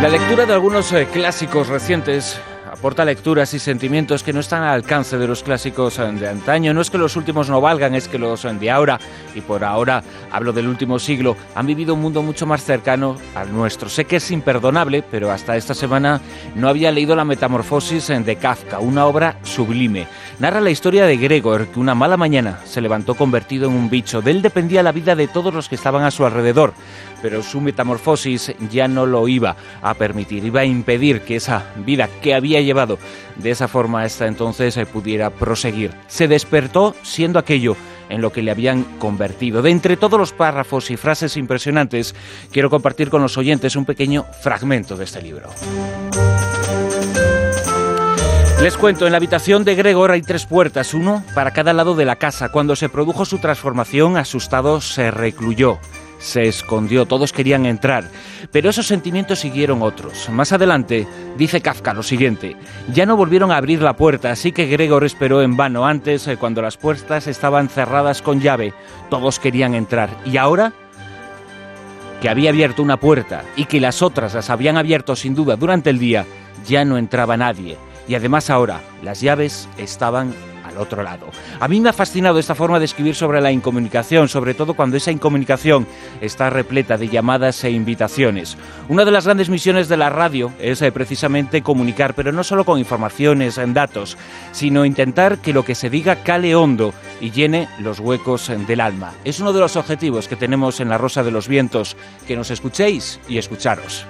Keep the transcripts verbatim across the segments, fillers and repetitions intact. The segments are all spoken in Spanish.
La lectura de algunos eh, clásicos recientes aporta lecturas y sentimientos que no están al alcance de los clásicos de antaño. No es que los últimos no valgan, es que los de ahora, y por ahora hablo del último siglo, han vivido un mundo mucho más cercano al nuestro. Sé que es imperdonable, pero hasta esta semana no había leído La Metamorfosis de Kafka, una obra sublime. Narra la historia de Gregor, que una mala mañana se levantó convertido en un bicho. De él dependía la vida de todos los que estaban a su alrededor, pero su metamorfosis ya no lo iba a permitir, iba a impedir que esa vida que había llevado de esa forma hasta entonces eh, pudiera proseguir. Se despertó siendo aquello en lo que le habían convertido. De entre todos los párrafos y frases impresionantes, quiero compartir con los oyentes un pequeño fragmento de este libro. Les cuento, en la habitación de Gregor hay tres puertas, uno para cada lado de la casa. Cuando se produjo su transformación, asustado, se recluyó. Se escondió, todos querían entrar, pero esos sentimientos siguieron otros. Más adelante, dice Kafka lo siguiente: ya no volvieron a abrir la puerta, así que Gregor esperó en vano. Antes, cuando las puertas estaban cerradas con llave, todos querían entrar. Y ahora, que había abierto una puerta y que las otras las habían abierto sin duda durante el día, ya no entraba nadie. Y además ahora, las llaves estaban al otro lado. A mí me ha fascinado esta forma de escribir sobre la incomunicación, sobre todo cuando esa incomunicación está repleta de llamadas e invitaciones. Una de las grandes misiones de la radio es eh, precisamente comunicar, pero no solo con informaciones en datos, sino intentar que lo que se diga cale hondo y llene los huecos del alma. Es uno de los objetivos que tenemos en La Rosa de los Vientos, que nos escuchéis y escucharos.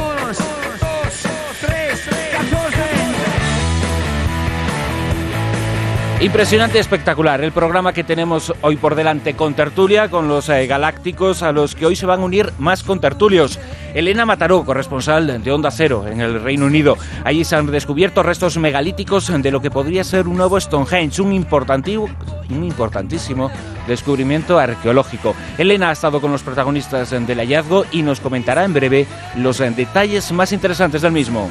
Impresionante y espectacular el programa que tenemos hoy por delante, con tertulia, con los eh, galácticos, a los que hoy se van a unir más contertulios. Elena Mataró, corresponsal de Onda Cero en el Reino Unido. Allí se han descubierto restos megalíticos de lo que podría ser un nuevo Stonehenge, un importantísimo, un importantísimo descubrimiento arqueológico. Elena ha estado con los protagonistas del hallazgo y nos comentará en breve los eh, detalles más interesantes del mismo.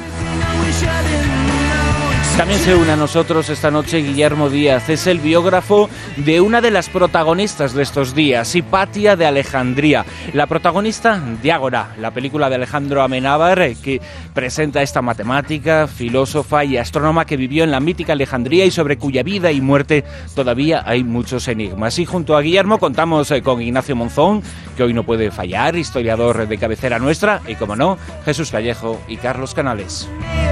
También se une a nosotros esta noche Guillermo Díaz, es el biógrafo de una de las protagonistas de estos días, Hipatia de Alejandría, la protagonista de Ágora, la película de Alejandro Amenábar, que presenta a esta matemática, filósofa y astrónoma que vivió en la mítica Alejandría y sobre cuya vida y muerte todavía hay muchos enigmas. Y junto a Guillermo contamos con Ignacio Monzón, que hoy no puede fallar, historiador de cabecera nuestra, y como no, Jesús Callejo y Carlos Canales.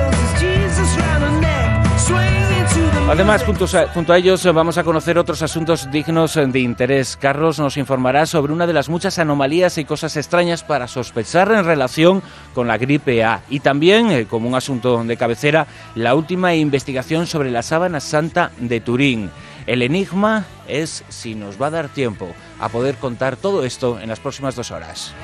Además, juntos a, junto a ellos vamos a conocer otros asuntos dignos de interés. Carlos nos informará sobre una de las muchas anomalías y cosas extrañas para sospechar en relación con la gripe A. Y también, eh, como un asunto de cabecera, la última investigación sobre la sábana santa de Turín. El enigma es si nos va a dar tiempo a poder contar todo esto en las próximas dos horas.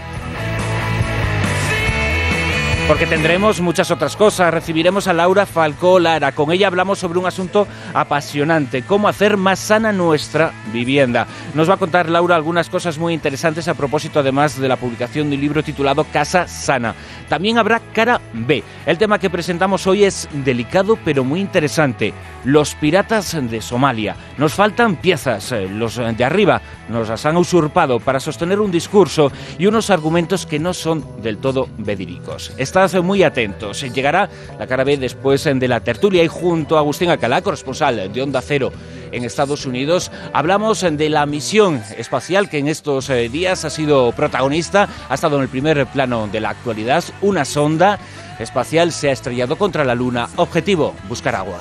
Porque tendremos muchas otras cosas. Recibiremos a Laura Falcó Lara. Con ella hablamos sobre un asunto apasionante: cómo hacer más sana nuestra vivienda. Nos va a contar Laura algunas cosas muy interesantes a propósito, además, de la publicación de un libro titulado Casa Sana. También habrá Cara B. El tema que presentamos hoy es delicado pero muy interesante: los piratas de Somalia. Nos faltan piezas. Los de arriba nos las han usurpado para sostener un discurso y unos argumentos que no son del todo verídicos. Estad muy atentos. Llegará la Cara B después de la tertulia y junto a Agustín Alcalá, corresponsal de Onda Cero en Estados Unidos, hablamos de la misión espacial que en estos días ha sido protagonista, ha estado en el primer plano de la actualidad. Una sonda espacial se ha estrellado contra la Luna. Objetivo: buscar agua.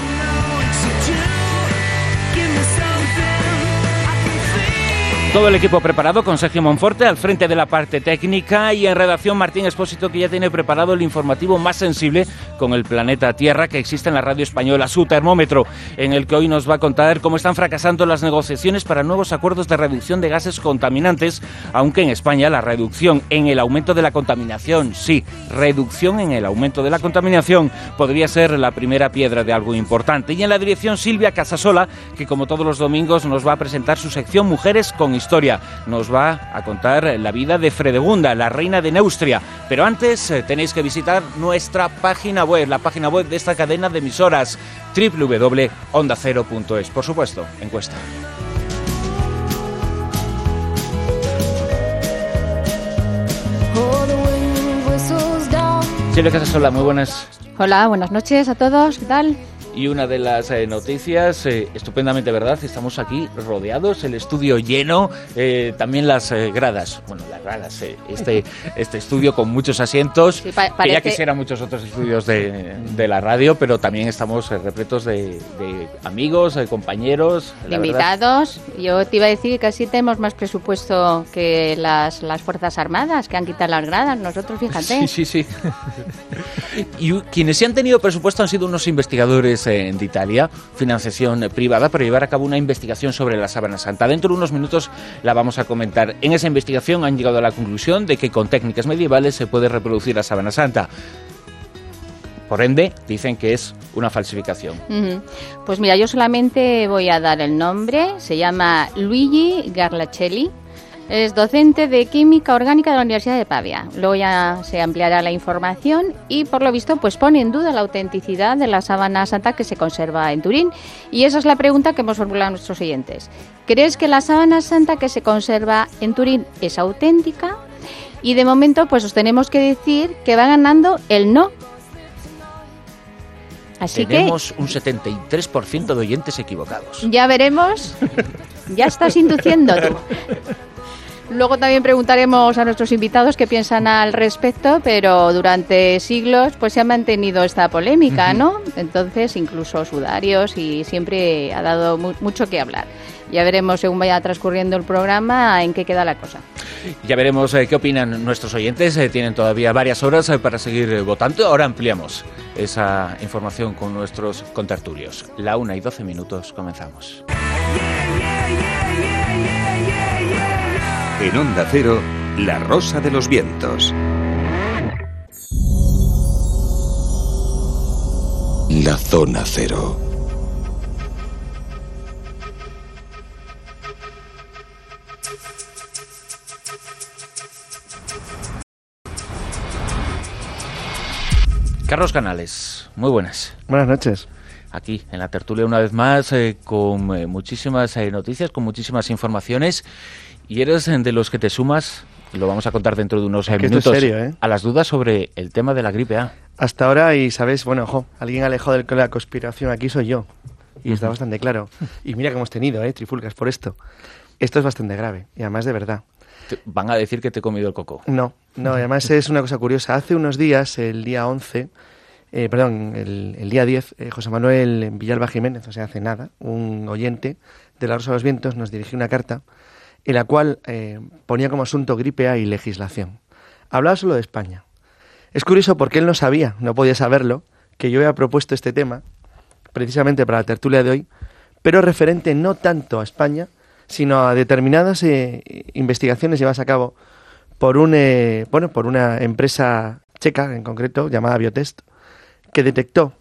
Todo el equipo preparado, con Sergio Monforte al frente de la parte técnica, y en redacción Martín Expósito, que ya tiene preparado el informativo más sensible con el planeta Tierra que existe en la radio española, su termómetro, en el que hoy nos va a contar cómo están fracasando las negociaciones para nuevos acuerdos de reducción de gases contaminantes, aunque en España la reducción en el aumento de la contaminación, sí, reducción en el aumento de la contaminación, podría ser la primera piedra de algo importante. Y en la dirección Silvia Casasola, que como todos los domingos nos va a presentar su sección Mujeres con Historia. Nos va a contar la vida de Fredegunda, la reina de Neustria. Pero antes eh, tenéis que visitar nuestra página web, la página web de esta cadena de emisoras, doble u doble u doble u punto onda cero punto es. Por supuesto, encuesta. Silvia Casasola, muy buenas. Hola, buenas noches a todos, ¿qué tal? Y una de las eh, noticias, eh, estupendamente, ¿verdad? Estamos aquí rodeados, el estudio lleno, eh, también las eh, gradas. Bueno, las gradas, eh, este, este estudio con muchos asientos, sí, pa- parece... que ya quisiera muchos otros estudios de, de la radio, pero también estamos eh, repletos de, de amigos, de compañeros. De invitados. Verdad. Yo te iba a decir que casi tenemos más presupuesto que las, las Fuerzas Armadas, que han quitado las gradas, nosotros, fíjate. Sí, sí, sí. Y quienes sí han tenido presupuesto han sido unos investigadores de Italia, financiación privada, para llevar a cabo una investigación sobre la Sábana Santa. Dentro de unos minutos la vamos a comentar. En esa investigación han llegado a la conclusión de que con técnicas medievales se puede reproducir la Sábana Santa. Por ende, dicen que es una falsificación. Uh-huh. Pues mira, yo solamente voy a dar el nombre. Se llama Luigi Garlacelli. Es docente de Química Orgánica de la Universidad de Pavia. Luego ya se ampliará la información y, por lo visto, pues pone en duda la autenticidad de la Sábana Santa que se conserva en Turín. Y esa es la pregunta que hemos formulado a nuestros oyentes. ¿Crees que la Sábana Santa que se conserva en Turín es auténtica? Y de momento, pues os tenemos que decir que va ganando el no. Así Tenemos que, un setenta y tres por ciento de oyentes equivocados. Ya veremos. Ya estás induciendo tú. Luego también preguntaremos a nuestros invitados qué piensan al respecto, pero durante siglos pues se ha mantenido esta polémica, ¿no? Entonces, incluso sudarios, y siempre ha dado mu- mucho que hablar. Ya veremos, según vaya transcurriendo el programa, en qué queda la cosa. Ya veremos eh, qué opinan nuestros oyentes. Eh, tienen todavía varias horas eh, para seguir eh, votando. Ahora ampliamos esa información con nuestros contertulios. La una y doce minutos, comenzamos. En Onda Cero, La Rosa de los Vientos. La Zona Cero. Carlos Canales, muy buenas. Buenas noches. Aquí, en la tertulia, una vez más, eh, con eh, muchísimas eh, noticias, con muchísimas informaciones. Y eres de los que te sumas, lo vamos a contar dentro de unos eh, minutos, serio, ¿eh? a las dudas sobre el tema de la gripe A. Hasta ahora, y sabéis, bueno, ojo, alguien alejado de la conspiración aquí soy yo. Y está bastante claro. Y mira que hemos tenido, ¿eh? Trifulcas por esto. Esto es bastante grave, y además de verdad. Te van a decir que te he comido el coco. No, no, además es una cosa curiosa. Hace unos días, el día once... Eh, perdón, el, el día diez, eh, José Manuel Villalba Jiménez, o sea, hace nada, un oyente de La Rosa de los Vientos nos dirigió una carta en la cual eh, ponía como asunto gripe A y legislación. Hablaba solo de España. Es curioso porque él no sabía, no podía saberlo, que yo había propuesto este tema precisamente para la tertulia de hoy, pero referente no tanto a España, sino a determinadas eh, investigaciones llevadas a cabo por, un, eh, bueno, por una empresa checa, en concreto, llamada Biotest, que detectó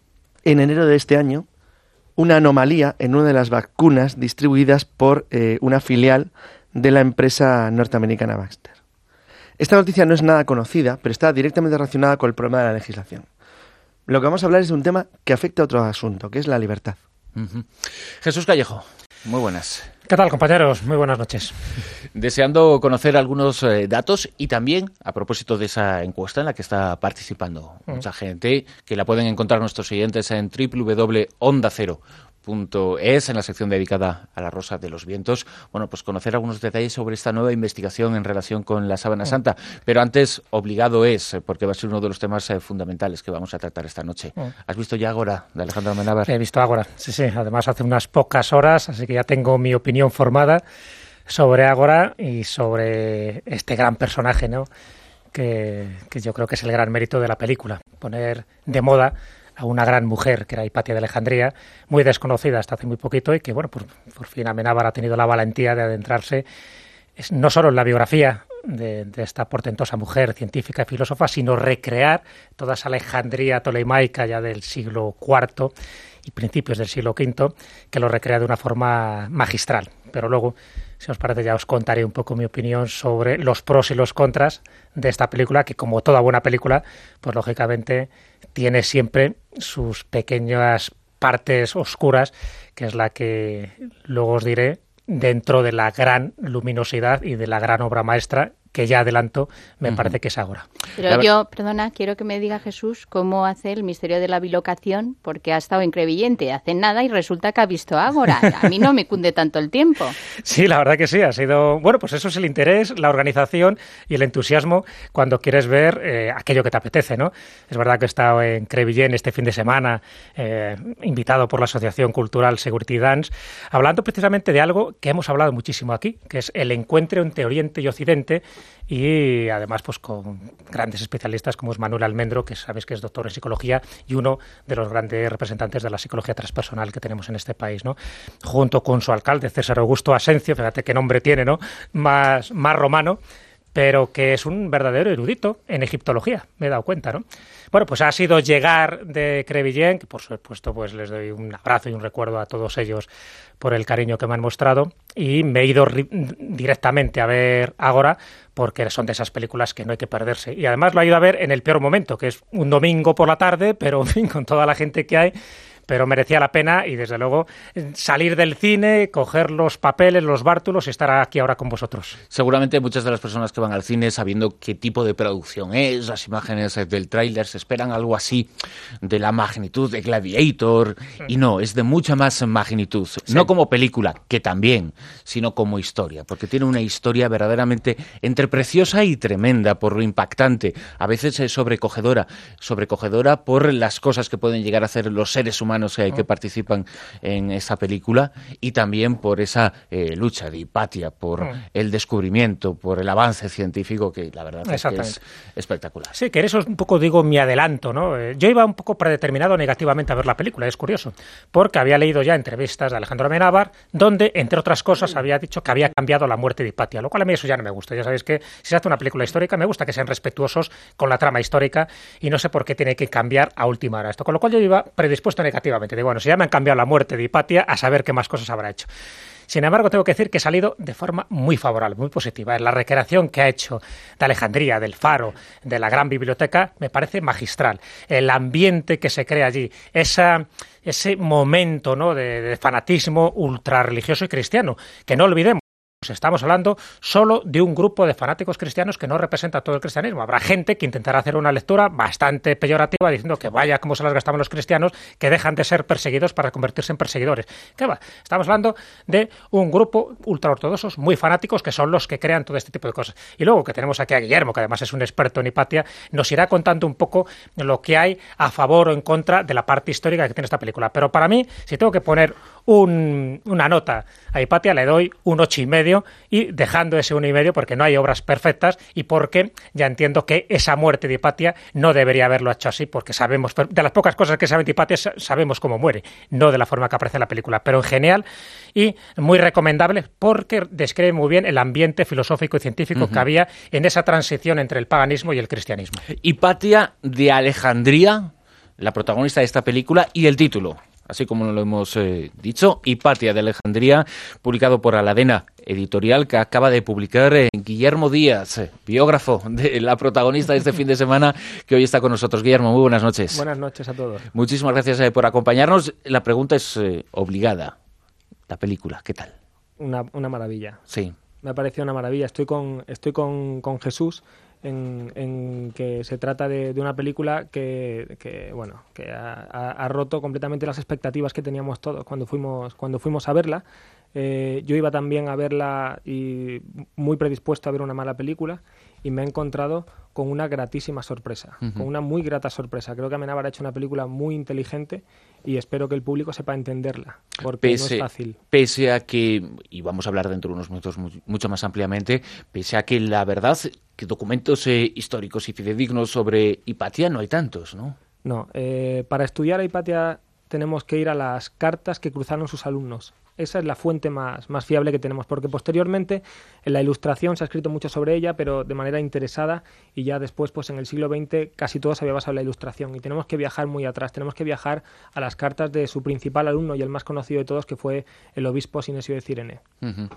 en enero de este año una anomalía en una de las vacunas distribuidas por eh, una filial de la empresa norteamericana Baxter. Esta noticia no es nada conocida, pero está directamente relacionada con el problema de la legislación. Lo que vamos a hablar es de un tema que afecta a otro asunto, que es la libertad. Uh-huh. Jesús Callejo, muy buenas. ¿Qué tal, compañeros? Muy buenas noches. Deseando conocer algunos eh, datos y también a propósito de esa encuesta en la que está participando mm. mucha gente, que la pueden encontrar nuestros oyentes en doble u doble u doble u punto onda cero punto es, en la sección dedicada a la Rosa de los Vientos. Bueno, pues conocer algunos detalles sobre esta nueva investigación en relación con la Sábana Santa. Pero antes, obligado es, porque va a ser uno de los temas eh, fundamentales que vamos a tratar esta noche. ¿Has visto ya Ágora, de Alejandro Amenábar? He visto Ágora, sí, sí. Además hace unas pocas horas, así que ya tengo mi opinión formada sobre Ágora y sobre este gran personaje, ¿no? Que, que yo creo que es el gran mérito de la película. Poner de moda a una gran mujer, que era Hipatia de Alejandría, muy desconocida hasta hace muy poquito, y que, bueno, por, por fin Amenábar ha tenido la valentía de adentrarse es, no solo en la biografía de, de esta portentosa mujer científica y filósofa, sino recrear toda esa Alejandría tolemaica ya del siglo cuarto y principios del siglo quinto, que lo recrea de una forma magistral. Pero luego, si os parece, ya os contaré un poco mi opinión sobre los pros y los contras de esta película, que como toda buena película, pues lógicamente tiene siempre sus pequeñas partes oscuras, que es la que luego os diré dentro de la gran luminosidad y de la gran obra maestra que ya adelanto, me Uh-huh. parece que es Ágora. Pero La ver- yo, perdona, quiero que me diga Jesús cómo hace el misterio de la bilocación, porque ha estado en Crevillente hace nada y resulta que ha visto Ágora. A mí no me cunde tanto el tiempo. Sí, la verdad que sí, ha sido... Bueno, pues eso es el interés, la organización y el entusiasmo cuando quieres ver eh, aquello que te apetece, ¿no? Es verdad que he estado en Crevillent este fin de semana, eh, invitado por la Asociación Cultural Security Dance, hablando precisamente de algo que hemos hablado muchísimo aquí, que es el encuentro entre Oriente y Occidente, y además pues con grandes especialistas como es Manuel Almendro, que sabéis que es doctor en psicología y uno de los grandes representantes de la psicología transpersonal que tenemos en este país, ¿no? Junto con su alcalde, César Augusto Asencio, fíjate qué nombre tiene, ¿no? Más, más romano, pero que es un verdadero erudito en egiptología, me he dado cuenta, ¿no? Bueno, pues ha sido llegar de Crevillent, que por supuesto pues les doy un abrazo y un recuerdo a todos ellos por el cariño que me han mostrado, y me he ido ri- directamente a ver Ágora, porque son de esas películas que no hay que perderse. Y además lo he ido a ver en el peor momento, que es un domingo por la tarde, pero en fin, con toda la gente que hay, pero merecía la pena, y desde luego salir del cine, coger los papeles, los bártulos y estar aquí ahora con vosotros. Seguramente muchas de las personas que van al cine, sabiendo qué tipo de producción es, las imágenes del tráiler, se esperan algo así de la magnitud de Gladiator, y no, es de mucha más magnitud. Sí. No como película, que también, sino como historia, porque tiene una historia verdaderamente entre preciosa y tremenda, por lo impactante, a veces es sobrecogedora, sobrecogedora por las cosas que pueden llegar a hacer los seres humanos que, que participan en esa película, y también por esa eh, lucha de Hipatia, por Mm. el descubrimiento, por el avance científico, que la verdad es que es espectacular. Sí, que eso es un poco, digo, mi adelanto, ¿no? Eh, Yo iba un poco predeterminado negativamente a ver la película, es curioso, porque había leído ya entrevistas de Alejandro Amenábar, donde, entre otras cosas, había dicho que había cambiado la muerte de Hipatia, lo cual a mí eso ya no me gusta. Ya sabéis que si se hace una película histórica, me gusta que sean respetuosos con la trama histórica, y no sé por qué tiene que cambiar a última hora esto. Con lo cual yo iba predispuesto negativamente. Digo, bueno, si ya me han cambiado la muerte de Hipatia, a saber qué más cosas habrá hecho. Sin embargo, tengo que decir que he salido de forma muy favorable, muy positiva. La recreación que ha hecho de Alejandría, del Faro, de la gran biblioteca, me parece magistral. El ambiente que se crea allí, esa, ese momento, ¿no?, de, de fanatismo ultrarreligioso y cristiano, que no olvidemos. Estamos hablando solo de un grupo de fanáticos cristianos que no representa todo el cristianismo. Habrá gente que intentará hacer una lectura bastante peyorativa diciendo que vaya cómo se las gastaban los cristianos, que dejan de ser perseguidos para convertirse en perseguidores. ¿Qué va? Estamos hablando de un grupo ultraortodoxos muy fanáticos que son los que crean todo este tipo de cosas. Y luego que tenemos aquí a Guillermo, que además es un experto en Hipatia, nos irá contando un poco lo que hay a favor o en contra de la parte histórica que tiene esta película. Pero para mí, si tengo que poner un, una nota a Hipatia, le doy un ocho y medio, y dejando ese uno y medio porque no hay obras perfectas y porque ya entiendo que esa muerte de Hipatia no debería haberlo hecho así, porque sabemos, de las pocas cosas que saben de Hipatia, sabemos cómo muere, no de la forma que aparece en la película, pero en genial y muy recomendable porque describe muy bien el ambiente filosófico y científico uh-huh. que había en esa transición entre el paganismo y el cristianismo. Hipatia de Alejandría, la protagonista de esta película, y el título, así como lo hemos eh, dicho, Hipatia de Alejandría, publicado por Aladena Editorial, que acaba de publicar eh, Guillermo Díaz, eh, biógrafo de la protagonista de este fin de semana, que hoy está con nosotros. Guillermo, muy buenas noches. Buenas noches a todos. Muchísimas gracias eh, por acompañarnos. La pregunta es eh, obligada. La película, ¿qué tal? Una, una maravilla. Sí. Me ha parecido una maravilla. Estoy con, estoy con, con Jesús en, en que se trata de, de una película que, que bueno, que ha, ha, ha roto completamente las expectativas que teníamos todos cuando fuimos, cuando fuimos a verla. Eh, yo iba también a verla y muy predispuesto a ver una mala película, y me he encontrado con una gratísima sorpresa, uh-huh. con una muy grata sorpresa. Creo que Amenábar ha hecho una película muy inteligente y espero que el público sepa entenderla, porque pese, no es fácil. Pese a que, y vamos a hablar dentro de unos minutos mucho más ampliamente, pese a que la verdad, que documentos eh, históricos y fidedignos sobre Hipatia no hay tantos, ¿no? No, eh, para estudiar a Hipatia tenemos que ir a las cartas que cruzaron sus alumnos. Esa es la fuente más, más fiable que tenemos, porque posteriormente en la Ilustración se ha escrito mucho sobre ella, pero de manera interesada, y ya después, pues en el siglo veinte, casi todo se había basado en la Ilustración, y tenemos que viajar muy atrás, tenemos que viajar a las cartas de su principal alumno y el más conocido de todos, que fue el obispo Sinesio de Cirene. Uh-huh.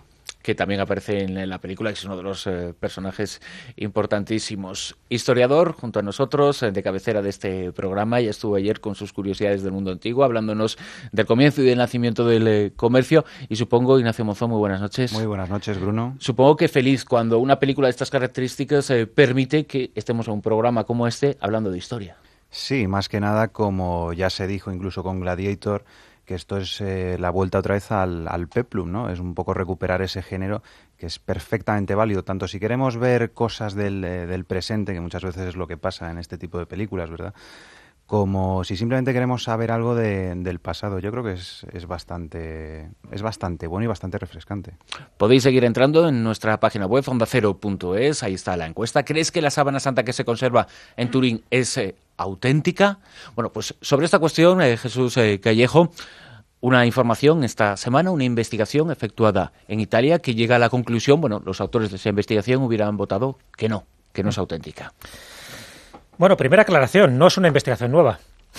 que también aparece en la película, que es uno de los eh, personajes importantísimos. Historiador, junto a nosotros, eh, de cabecera de este programa, ya estuvo ayer con sus curiosidades del mundo antiguo, hablándonos del comienzo y del nacimiento del eh, comercio, y supongo, Ignacio Monzón, muy buenas noches. Muy buenas noches, Bruno. Supongo que feliz cuando una película de estas características eh, permite que estemos en un programa como este hablando de historia. Sí, más que nada, como ya se dijo incluso con Gladiator, que esto es eh, la vuelta otra vez al, al peplum, ¿no? Es un poco recuperar ese género que es perfectamente válido, tanto si queremos ver cosas del, eh, del presente, que muchas veces es lo que pasa en este tipo de películas, ¿verdad?, como si simplemente queremos saber algo de, del pasado. Yo creo que es, es bastante es bastante bueno y bastante refrescante. Podéis seguir entrando en nuestra página web, onda cero punto es, ahí está la encuesta. ¿Crees que la sábana santa que se conserva en Turín es eh, auténtica? Bueno, pues sobre esta cuestión, eh, Jesús eh, Callejo, una información esta semana, una investigación efectuada en Italia que llega a la conclusión, bueno, los autores de esa investigación hubieran votado que no, que no es auténtica. Bueno, primera aclaración, no es una investigación nueva.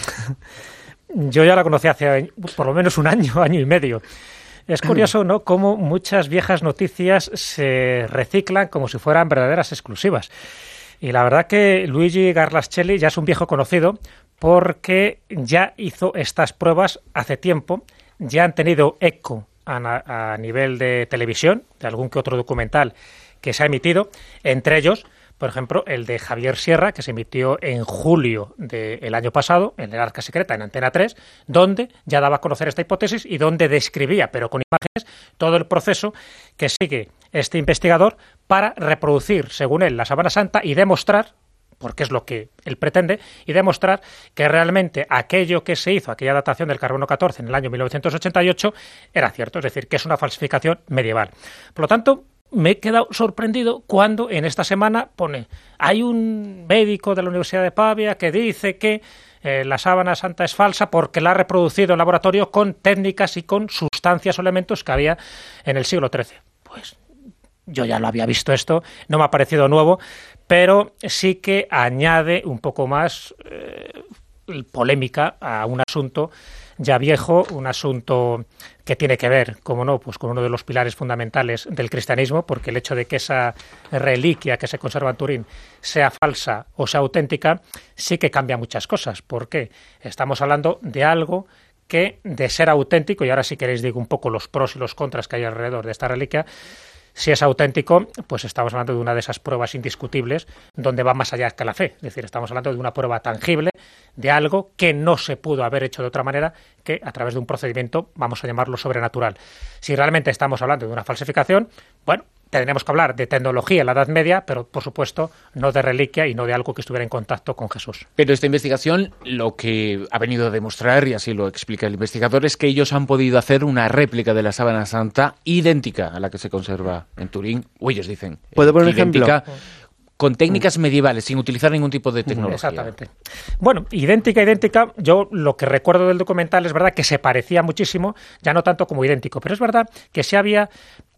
Yo ya la conocí hace por lo menos un año, año y medio. Es curioso, ¿no?, cómo muchas viejas noticias se reciclan como si fueran verdaderas exclusivas. Y la verdad que Luigi Garlaschelli ya es un viejo conocido porque ya hizo estas pruebas hace tiempo, ya han tenido eco a, a nivel de televisión, de algún que otro documental que se ha emitido, entre ellos, por ejemplo, el de Javier Sierra, que se emitió en julio del año pasado, en el Arca Secreta, en Antena tres, donde ya daba a conocer esta hipótesis y donde describía, pero con imágenes, todo el proceso que sigue este investigador para reproducir, según él, la Sábana Santa y demostrar, porque es lo que él pretende, y demostrar que realmente aquello que se hizo, aquella datación del carbono catorce en el año mil novecientos ochenta y ocho, era cierto, es decir, que es una falsificación medieval. Por lo tanto, me he quedado sorprendido cuando en esta semana pone, hay un médico de la Universidad de Pavia que dice que eh, la sábana santa es falsa porque la ha reproducido en laboratorio con técnicas y con sustancias o elementos que había en el siglo trece. Pues yo ya lo había visto esto, no me ha parecido nuevo, pero sí que añade un poco más eh, polémica a un asunto ya viejo, un asunto que tiene que ver, como no, pues con uno de los pilares fundamentales del cristianismo, porque el hecho de que esa reliquia que se conserva en Turín sea falsa o sea auténtica, sí que cambia muchas cosas. ¿Por qué? Estamos hablando de algo que, de ser auténtico, y ahora si queréis digo un poco los pros y los contras que hay alrededor de esta reliquia, si es auténtico, pues estamos hablando de una de esas pruebas indiscutibles donde va más allá que la fe. Es decir, estamos hablando de una prueba tangible de algo que no se pudo haber hecho de otra manera que a través de un procedimiento, vamos a llamarlo sobrenatural. Si realmente estamos hablando de una falsificación, bueno, tendremos que hablar de tecnología en la Edad Media, pero por supuesto no de reliquia y no de algo que estuviera en contacto con Jesús. Pero esta investigación lo que ha venido a demostrar, y así lo explica el investigador, es que ellos han podido hacer una réplica de la Sábana Santa idéntica a la que se conserva en Turín, o ellos dicen, ¿puedo poner un idéntica, ejemplo? Con técnicas medievales, sin utilizar ningún tipo de tecnología. Exactamente. Bueno, idéntica, idéntica, yo lo que recuerdo del documental es verdad que se parecía muchísimo, ya no tanto como idéntico, pero es verdad que sí había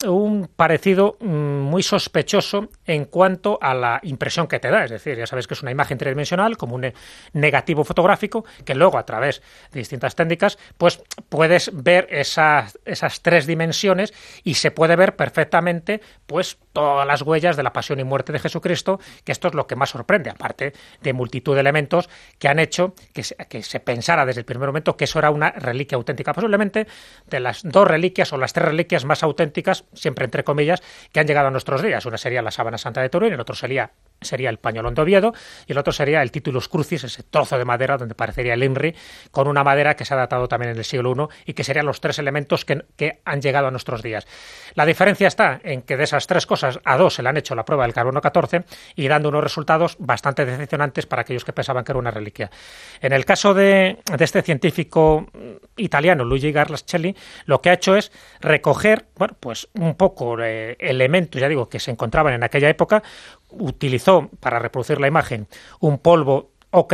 un parecido muy sospechoso en cuanto a la impresión que te da, es decir, ya sabes que es una imagen tridimensional, como un negativo fotográfico, que luego a través de distintas técnicas, pues puedes ver esas, esas tres dimensiones y se puede ver perfectamente pues todas las huellas de la pasión y muerte de Jesucristo, que esto es lo que más sorprende, aparte de multitud de elementos que han hecho que se, que se pensara desde el primer momento que eso era una reliquia auténtica, posiblemente de las dos reliquias o las tres reliquias más auténticas, siempre entre comillas, que han llegado a nuestros días. Una sería la Sábana Santa de Turín, el otro sería sería el pañolón de Oviedo y el otro sería el Titulus Crucis, ese trozo de madera donde parecería el INRI, con una madera que se ha datado también en el siglo primero y que serían los tres elementos que, que han llegado a nuestros días. La diferencia está en que de esas tres cosas a dos se le han hecho la prueba del carbono catorce y dando unos resultados bastante decepcionantes para aquellos que pensaban que era una reliquia. En el caso de, de este científico italiano, Luigi Garlaschelli, lo que ha hecho es recoger, bueno, pues un poco eh, elementos, ya digo, que se encontraban en aquella época. Utilizó para reproducir la imagen un polvo ocre,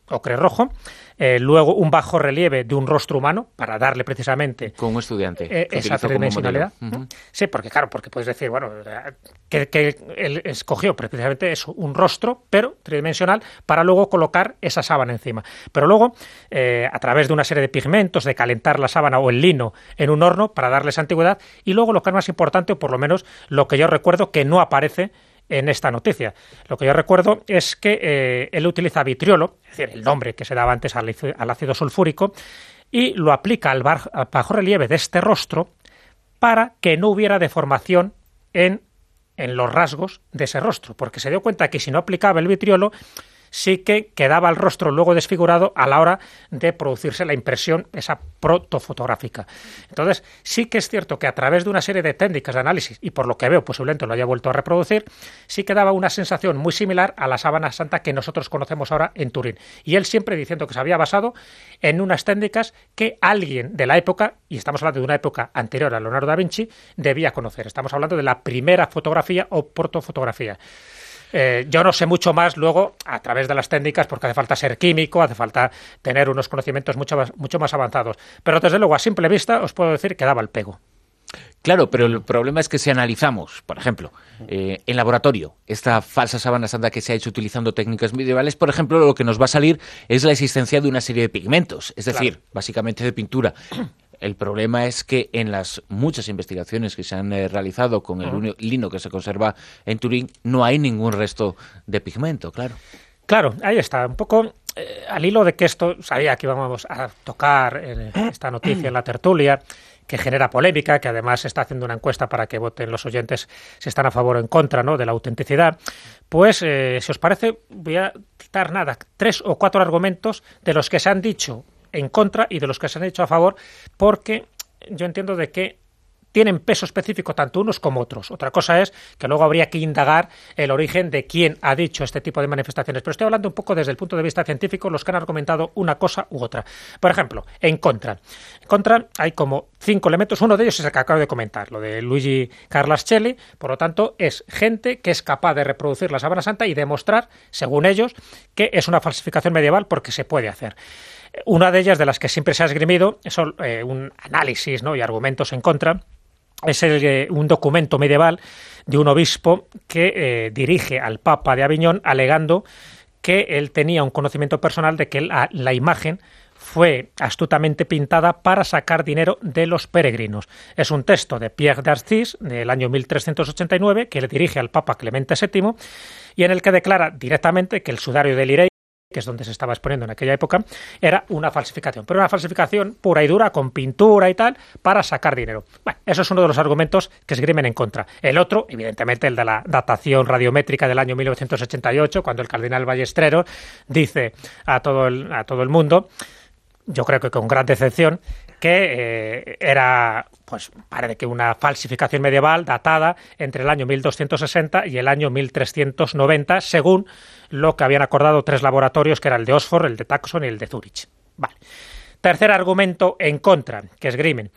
ocre rojo, eh, luego un bajo relieve de un rostro humano para darle precisamente con un estudiante eh, esa tridimensionalidad. Uh-huh. Sí, porque claro, porque puedes decir, bueno, que, que él escogió precisamente eso, un rostro, pero tridimensional, para luego colocar esa sábana encima. Pero luego, eh, a través de una serie de pigmentos, de calentar la sábana o el lino en un horno para darles antigüedad, y luego lo que es más importante, o por lo menos lo que yo recuerdo que no aparece en esta noticia. Lo que yo recuerdo es que eh, él utiliza vitriolo, es decir, el nombre que se daba antes al, al ácido sulfúrico, y lo aplica al, bar, al bajo relieve de este rostro para que no hubiera deformación en, en los rasgos de ese rostro, porque se dio cuenta que si no aplicaba el vitriolo, sí que quedaba el rostro luego desfigurado a la hora de producirse la impresión, esa protofotográfica. Entonces, sí que es cierto que a través de una serie de técnicas de análisis, y por lo que veo posiblemente lo haya vuelto a reproducir, sí que daba una sensación muy similar a la sábana santa que nosotros conocemos ahora en Turín. Y él siempre diciendo que se había basado en unas técnicas que alguien de la época, y estamos hablando de una época anterior a Leonardo da Vinci, debía conocer. Estamos hablando de la primera fotografía o protofotografía. Eh, yo no sé mucho más luego a través de las técnicas porque hace falta ser químico, hace falta tener unos conocimientos mucho más, mucho más avanzados. Pero desde luego a simple vista os puedo decir que daba el pego. Claro, pero el problema es que si analizamos, por ejemplo, eh, en laboratorio, esta falsa sábana santa que se ha hecho utilizando técnicas medievales, por ejemplo, lo que nos va a salir es la existencia de una serie de pigmentos, es decir, claro, básicamente de pintura. El problema es que en las muchas investigaciones que se han eh, realizado con el uh-huh. lino que se conserva en Turín, no hay ningún resto de pigmento, claro. Claro, ahí está. Un poco eh, al hilo de que esto, sabía que íbamos a tocar eh, esta noticia en la tertulia, que genera polémica, que además se está haciendo una encuesta para que voten los oyentes si están a favor o en contra, ¿no?, de la autenticidad. Pues, eh, si os parece, voy a citar nada, tres o cuatro argumentos de los que se han dicho en contra y de los que se han dicho a favor, porque yo entiendo de que tienen peso específico tanto unos como otros. Otra cosa es que luego habría que indagar el origen de quién ha dicho este tipo de manifestaciones. Pero estoy hablando un poco desde el punto de vista científico, los que han argumentado una cosa u otra. Por ejemplo, en contra. En contra hay como cinco elementos. Uno de ellos es el que acabo de comentar, lo de Luigi Carlascelli. Por lo tanto, es gente que es capaz de reproducir la sábana santa y demostrar, según ellos, que es una falsificación medieval porque se puede hacer. Una de ellas, de las que siempre se ha esgrimido, son eh, un análisis, ¿no?, y argumentos en contra, es el, eh, un documento medieval de un obispo que eh, dirige al Papa de Aviñón alegando que él tenía un conocimiento personal de que la, la imagen fue astutamente pintada para sacar dinero de los peregrinos. Es un texto de Pierre d'Arcis del año mil trescientos ochenta y nueve que le dirige al Papa Clemente séptimo y en el que declara directamente que el sudario de Lirey, que es donde se estaba exponiendo en aquella época, era una falsificación, pero una falsificación pura y dura, con pintura y tal, para sacar dinero. Bueno, eso es uno de los argumentos que esgrimen en contra. El otro, evidentemente, el de la datación radiométrica del año mil novecientos ochenta y ocho, cuando el cardenal Ballesteros dice a todo el, a todo el mundo, yo creo que con gran decepción, que eh, era, pues, parece que una falsificación medieval datada entre el año mil doscientos sesenta y el año mil trescientos noventa, según lo que habían acordado tres laboratorios, que era el de Oxford, el de Tucson y el de Zurich. Vale. Tercer argumento en contra, que esgrimen.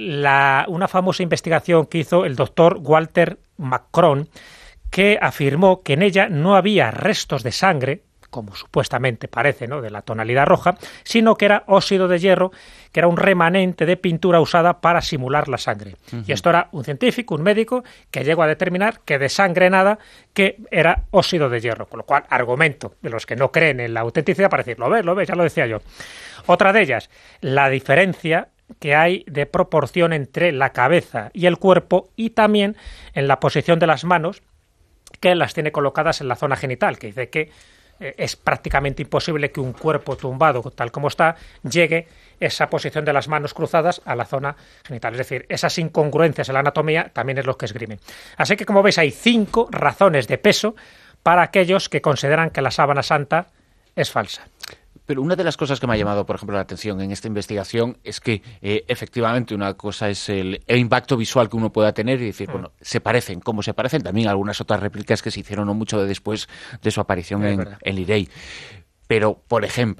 La, una famosa investigación que hizo el doctor Walter Macron, que afirmó que en ella no había restos de sangre, como supuestamente parece, ¿no?, de la tonalidad roja, sino que era óxido de hierro, que era un remanente de pintura usada para simular la sangre. Uh-huh. Y esto era un científico, un médico, que llegó a determinar que de sangre nada, que era óxido de hierro. Con lo cual, argumento de los que no creen en la autenticidad para decir, lo ves, lo ves, ya lo decía yo. Otra de ellas, la diferencia que hay de proporción entre la cabeza y el cuerpo y también en la posición de las manos, que las tiene colocadas en la zona genital, que dice que es prácticamente imposible que un cuerpo tumbado, tal como está, llegue esa posición de las manos cruzadas a la zona genital. Es decir, esas incongruencias en la anatomía también es lo que esgrimen. Así que, como veis, hay cinco razones de peso para aquellos que consideran que la sábana santa es falsa. Pero una de las cosas que me ha llamado, por ejemplo, la atención en esta investigación es que, eh, efectivamente, una cosa es el, el impacto visual que uno pueda tener y decir, mm. bueno, se parecen, como se parecen también algunas otras réplicas que se hicieron no mucho después de su aparición en, en Lirey. Pero, por ejemplo,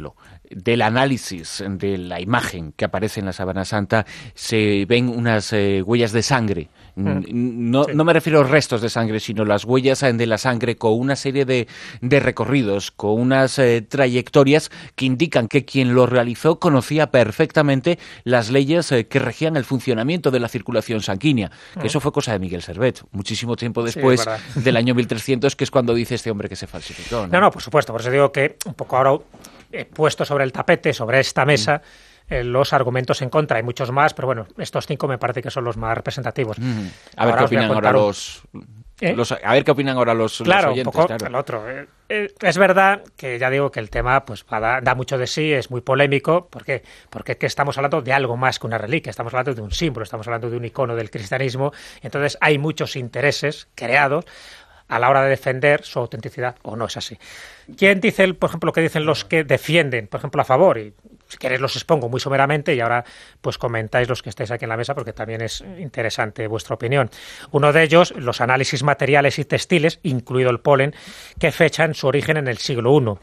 del análisis de la imagen que aparece en la Sábana Santa se ven unas eh, huellas de sangre. Mm. No, sí. no me refiero a restos de sangre, sino las huellas de la sangre con una serie de, de recorridos, con unas eh, trayectorias que indican que quien lo realizó conocía perfectamente las leyes eh, que regían el funcionamiento de la circulación sanguínea. Mm. Que eso fue cosa de Miguel Servet, muchísimo tiempo después sí, del año mil trescientos, que es cuando dice este hombre que se falsificó. ¿no? no, no, por supuesto, por eso digo que un poco ahora he puesto sobre el tapete, sobre esta mesa, mm. eh, los argumentos en contra. Hay muchos más, pero bueno, estos cinco me parece que son los más representativos. Mm. A ver ahora qué opinan ahora un... los... ¿Eh? Los, a ver qué opinan ahora los, claro, los oyentes. Un poco claro, el otro. Eh, eh, es verdad que ya digo que el tema pues da, da mucho de sí, es muy polémico. ¿Por qué? Porque que estamos hablando de algo más que una reliquia, estamos hablando de un símbolo, estamos hablando de un icono del cristianismo. Entonces hay muchos intereses creados a la hora de defender su autenticidad, o no es así. ¿Quién dice, por ejemplo, lo que dicen los que defienden, por ejemplo, a favor? Y si queréis los expongo muy someramente y ahora pues comentáis los que estáis aquí en la mesa porque también es interesante vuestra opinión. Uno de ellos, los análisis materiales y textiles, incluido el polen, que fechan su origen en el siglo primero.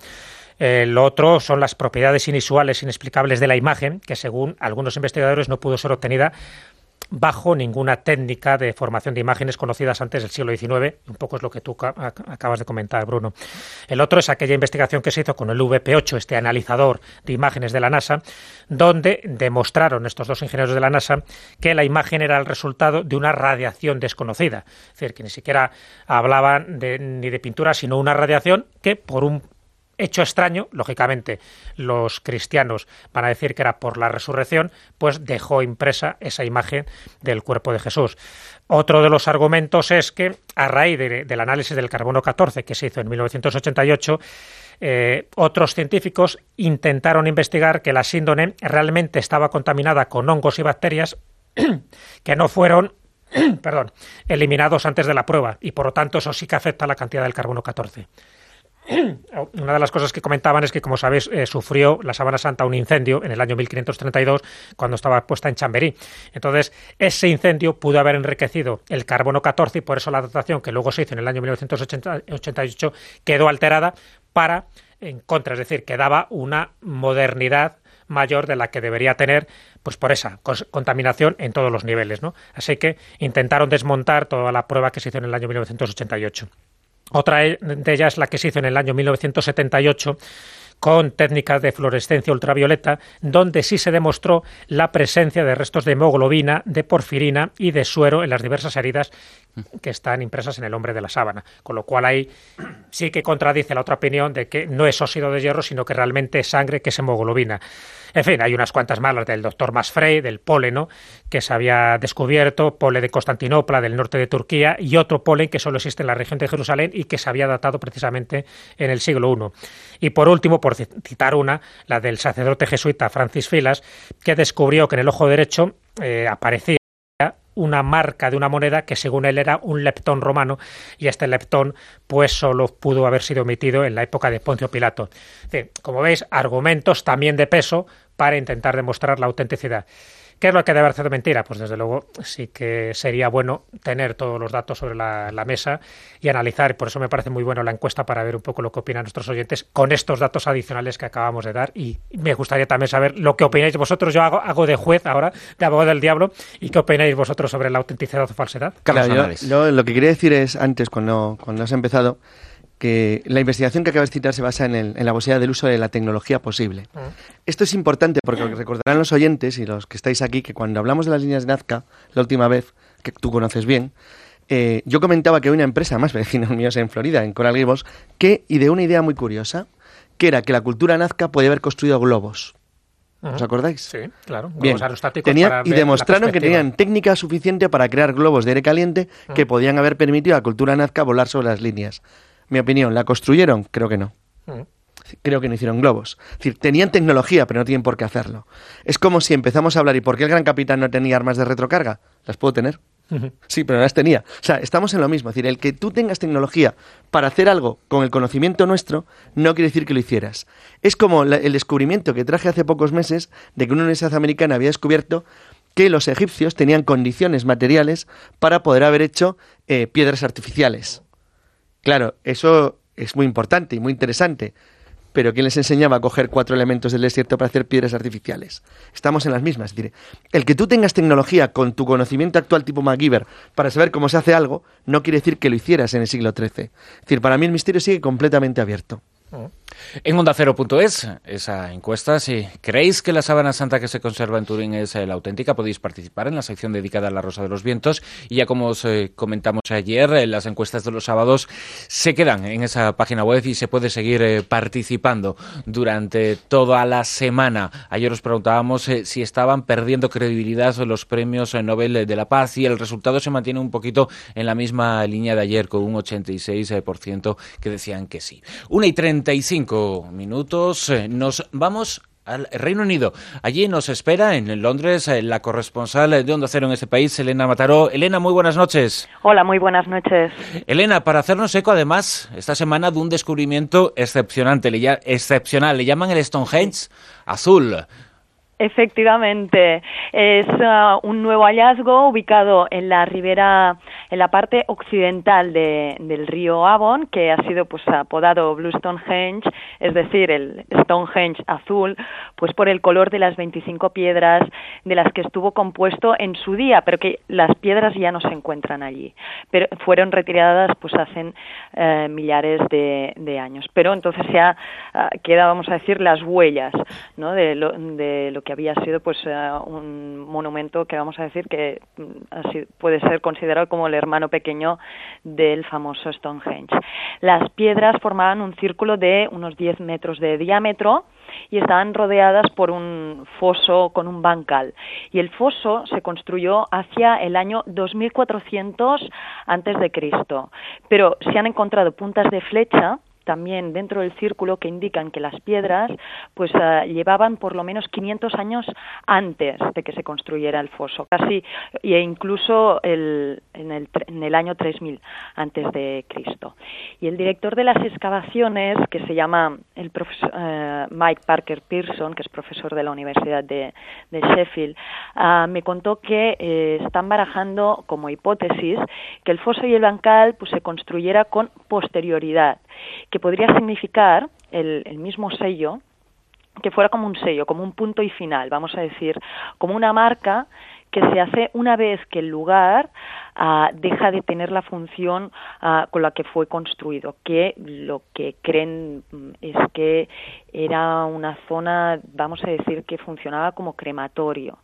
El otro son las propiedades inusuales, inexplicables de la imagen, que según algunos investigadores no pudo ser obtenida bajo ninguna técnica de formación de imágenes conocidas antes del siglo diecinueve, un poco es lo que tú acabas de comentar, Bruno. El otro es aquella investigación que se hizo con el V P ocho, este analizador de imágenes de la NASA, donde demostraron estos dos ingenieros de la NASA que la imagen era el resultado de una radiación desconocida, es decir, que ni siquiera hablaban de, ni de pintura, sino una radiación que por un hecho extraño, lógicamente los cristianos van a decir que era por la resurrección, pues dejó impresa esa imagen del cuerpo de Jesús. Otro de los argumentos es que a raíz de, del análisis del carbono catorce que se hizo en mil novecientos ochenta y ocho, eh, otros científicos intentaron investigar que la síndone realmente estaba contaminada con hongos y bacterias que no fueron perdón, eliminados antes de la prueba y por lo tanto eso sí que afecta a la cantidad del carbono catorce. Una de las cosas que comentaban es que, como sabéis, eh, sufrió la Sábana Santa un incendio en el año mil quinientos treinta y dos cuando estaba puesta en Chamberí. Entonces, ese incendio pudo haber enriquecido el carbono catorce y por eso la datación que luego se hizo en el año mil novecientos ochenta y ocho quedó alterada para en contra, es decir, que daba una modernidad mayor de la que debería tener, pues por esa contaminación en todos los niveles, ¿no? Así que intentaron desmontar toda la prueba que se hizo en el año mil novecientos ochenta y ocho. Otra de ellas es la que se hizo en el año mil novecientos setenta y ocho con técnicas de fluorescencia ultravioleta, donde sí se demostró la presencia de restos de hemoglobina, de porfirina y de suero en las diversas heridas que están impresas en el hombre de la sábana. Con lo cual ahí sí que contradice la otra opinión de que no es óxido de hierro, sino que realmente es sangre, que es hemoglobina. En fin, hay unas cuantas más, las del doctor Masfrey, del polen, ¿no?, que se había descubierto, polen de Constantinopla, del norte de Turquía, y otro polen que solo existe en la región de Jerusalén y que se había datado precisamente en el siglo primero. Y por último, por citar una, la del sacerdote jesuita Francis Filas, que descubrió que en el ojo derecho eh, aparecía una marca de una moneda que según él era un leptón romano, y este leptón pues solo pudo haber sido emitido en la época de Poncio Pilato. Bien, como veis, argumentos también de peso para intentar demostrar la autenticidad. ¿Qué es lo que debe haber sido mentira? Pues desde luego sí que sería bueno tener todos los datos sobre la, la mesa y analizar. Por eso me parece muy bueno la encuesta, para ver un poco lo que opinan nuestros oyentes con estos datos adicionales que acabamos de dar. Y me gustaría también saber lo que opináis vosotros. Yo hago, hago de juez ahora, de abogado del diablo. ¿Y qué opináis vosotros sobre la autenticidad o falsedad? Claro, yo, yo lo que quería decir es, antes, cuando, cuando has empezado, que la investigación que acabas de citar se basa en, el, en la posibilidad del uso de la tecnología posible. Uh-huh. Esto es importante porque recordarán los oyentes y los que estáis aquí que cuando hablamos de las líneas de Nazca, la última vez, que tú conoces bien, eh, yo comentaba que hay una empresa, más vecinos míos en Florida, en Coral Gables, que ideó una idea muy curiosa, que era que la cultura nazca podía haber construido globos. Uh-huh. ¿Os acordáis? Sí, claro. Bien. Tenían, y demostraron que tenían técnica suficiente para crear globos de aire caliente uh-huh. que podían haber permitido a la cultura nazca volar sobre las líneas. Mi opinión, ¿la construyeron? Creo que no. Uh-huh. Creo que no hicieron globos. Es decir, tenían tecnología, pero no tienen por qué hacerlo. Es como si empezamos a hablar, ¿y por qué el Gran Capitán no tenía armas de retrocarga? ¿Las puedo tener? Uh-huh. Sí, pero no las tenía. O sea, estamos en lo mismo. Es decir, el que tú tengas tecnología para hacer algo con el conocimiento nuestro no quiere decir que lo hicieras. Es como la, el descubrimiento que traje hace pocos meses de que una universidad americana había descubierto que los egipcios tenían condiciones materiales para poder haber hecho eh, piedras artificiales. Claro, eso es muy importante y muy interesante, pero ¿quién les enseñaba a coger cuatro elementos del desierto para hacer piedras artificiales? Estamos en las mismas. Es decir, el que tú tengas tecnología con tu conocimiento actual tipo MacGyver para saber cómo se hace algo, no quiere decir que lo hicieras en el siglo trece. Es decir, para mí el misterio sigue completamente abierto. En onda cero punto es, esa encuesta, si creéis que la sábana santa que se conserva en Turín es eh, la auténtica, podéis participar en la sección dedicada a la Rosa de los Vientos, y ya como os eh, comentamos ayer, eh, las encuestas de los sábados se quedan en esa página web y se puede seguir eh, participando durante toda la semana. Ayer os preguntábamos eh, si estaban perdiendo credibilidad los premios eh, Nobel de la Paz, y el resultado se mantiene un poquito en la misma línea de ayer, con un ochenta y seis por ciento que decían que sí. Una y treinta y cinco minutos, eh, nos vamos al Reino Unido. Allí nos espera en Londres eh, la corresponsal de Onda Cero en este país, Elena Mataró. Elena, muy buenas noches. Hola, muy buenas noches. Elena, para hacernos eco además esta semana de un descubrimiento excepcionante, le, ya, excepcional, le llaman el Stonehenge azul. Efectivamente, es uh, un nuevo hallazgo ubicado en la ribera, en la parte occidental de, del río Avon, que ha sido pues apodado Blue Stonehenge, es decir, el Stonehenge azul, pues por el color de las veinticinco piedras de las que estuvo compuesto en su día, pero que las piedras ya no se encuentran allí, pero fueron retiradas pues hace eh, millares de, de años. Pero entonces ya uh, queda, vamos a decir, las huellas, ¿no?, de lo, de lo que que había sido pues uh, un monumento que vamos a decir que así puede ser considerado como el hermano pequeño del famoso Stonehenge. Las piedras formaban un círculo de unos diez metros de diámetro y estaban rodeadas por un foso con un bancal. Y el foso se construyó hacia el año dos mil cuatrocientos antes de Cristo. Pero se han encontrado puntas de flecha también dentro del círculo que indican que las piedras pues uh, llevaban por lo menos quinientos años antes de que se construyera el foso, casi, e incluso el, en, el, en el año tres mil antes de Cristo. Y el director de las excavaciones, que se llama el profesor uh, Mike Parker Pearson, que es profesor de la Universidad de, de Sheffield, uh, me contó que eh, están barajando como hipótesis que el foso y el bancal pues se construyera con posterioridad, que podría significar el, el mismo sello, que fuera como un sello, como un punto y final, vamos a decir, como una marca que se hace una vez que el lugar uh, deja de tener la función uh, con la que fue construido, que lo que creen es que era una zona, vamos a decir, que funcionaba como crematorio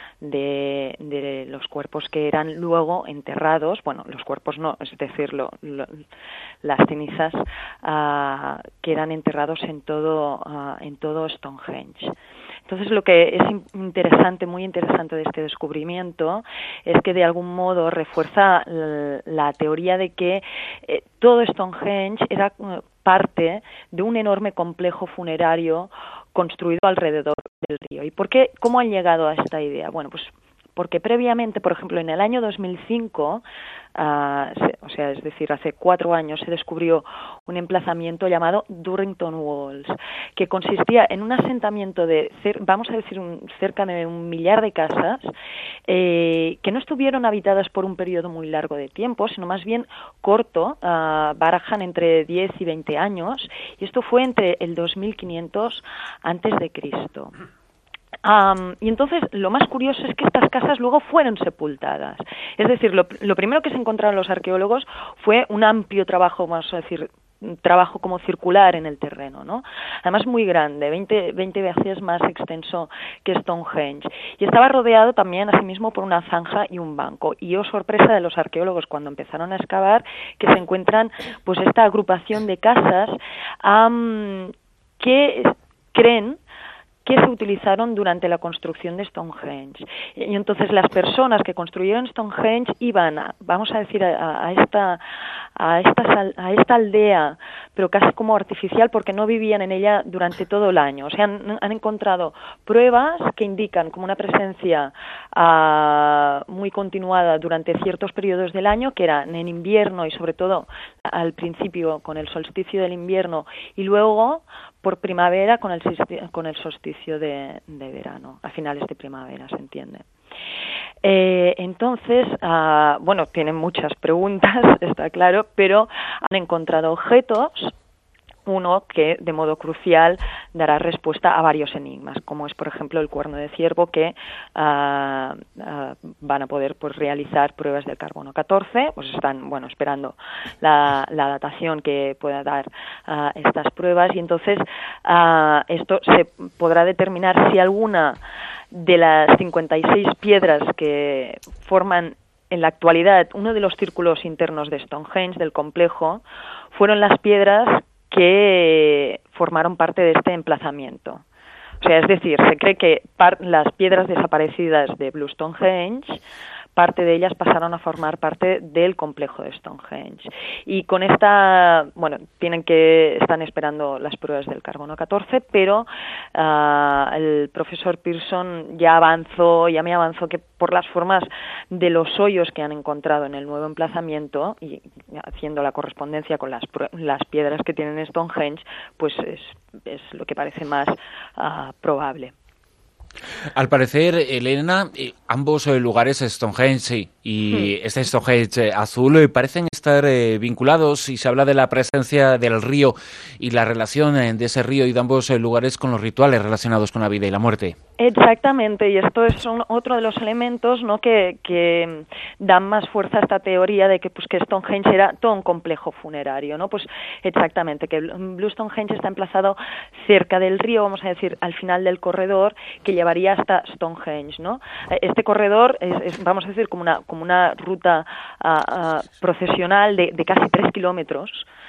de, de los cuerpos que eran luego enterrados, bueno, los cuerpos no, es decir, lo, lo, las cenizas uh, que eran enterrados en todo, uh, en todo Stonehenge. Entonces, lo que es interesante, muy interesante de este descubrimiento es que de algún modo refuerza la, la teoría de que eh, todo Stonehenge era parte de un enorme complejo funerario construido alrededor del río. ¿Y por qué? ¿Cómo han llegado a esta idea? Bueno, pues porque previamente, por ejemplo, en el año dos mil cinco, uh, se, o sea, es decir, hace cuatro años, se descubrió un emplazamiento llamado Durrington Walls, que consistía en un asentamiento de, vamos a decir, un, cerca de un millar de casas, eh, que no estuvieron habitadas por un periodo muy largo de tiempo, sino más bien corto, uh, barajan entre diez y veinte años, y esto fue entre el dos mil quinientos antes de Cristo. Um, y entonces lo más curioso es que estas casas luego fueron sepultadas. Es decir, lo, lo primero que se encontraron los arqueólogos fue un amplio trabajo, vamos a decir, un trabajo como circular en el terreno, ¿no? Además muy grande, veinte, veinte veces más extenso que Stonehenge. Y estaba rodeado también, asimismo, por una zanja y un banco. Y oh, sorpresa de los arqueólogos cuando empezaron a excavar, que se encuentran pues esta agrupación de casas um, que creen que se utilizaron durante la construcción de Stonehenge. Y entonces las personas que construyeron Stonehenge iban, a, vamos a decir, a, a, esta, a, esta, a esta aldea, pero casi como artificial, porque no vivían en ella durante todo el año. O sea, han, han encontrado pruebas que indican como una presencia uh, muy continuada durante ciertos periodos del año, que eran en invierno y sobre todo al principio con el solsticio del invierno y luego por primavera con el, con el solsticio de, de verano, a finales de primavera, se entiende. Eh, entonces, uh, bueno, tienen muchas preguntas, está claro, pero han encontrado objetos uno que de modo crucial dará respuesta a varios enigmas, como es por ejemplo el cuerno de ciervo, que uh, uh, van a poder pues realizar pruebas del carbono catorce, pues están bueno esperando la, la datación que pueda dar uh, estas pruebas, y entonces uh, esto se podrá determinar si alguna de las cincuenta y seis piedras que forman en la actualidad uno de los círculos internos de Stonehenge, del complejo, fueron las piedras que formaron parte de este emplazamiento. O sea, es decir, se cree que par- las piedras desaparecidas de Blue Stonehenge, parte de ellas pasaron a formar parte del complejo de Stonehenge. Y con esta, bueno, tienen que, están esperando las pruebas del carbono catorce, pero uh, el profesor Pearson ya avanzó, ya me avanzó que por las formas de los hoyos que han encontrado en el nuevo emplazamiento, y haciendo la correspondencia con las, las piedras que tienen Stonehenge, pues es, es lo que parece más uh, probable. Al parecer, Elena, eh, ambos eh, lugares, Stonehenge y hmm. este Stonehenge azul, eh, parecen estar eh, vinculados, y se habla de la presencia del río y la relación eh, de ese río y de ambos eh, lugares con los rituales relacionados con la vida y la muerte. Exactamente, y esto es un, otro de los elementos, ¿no?, que, que dan más fuerza a esta teoría de que pues que Stonehenge era todo un complejo funerario, ¿no? Pues exactamente, que Blue Stonehenge está emplazado cerca del río, vamos a decir, al final del corredor que llevaría hasta Stonehenge, ¿no? Este corredor es, es vamos a decir, como una como una ruta uh, uh, procesional de, de casi tres kilómetros.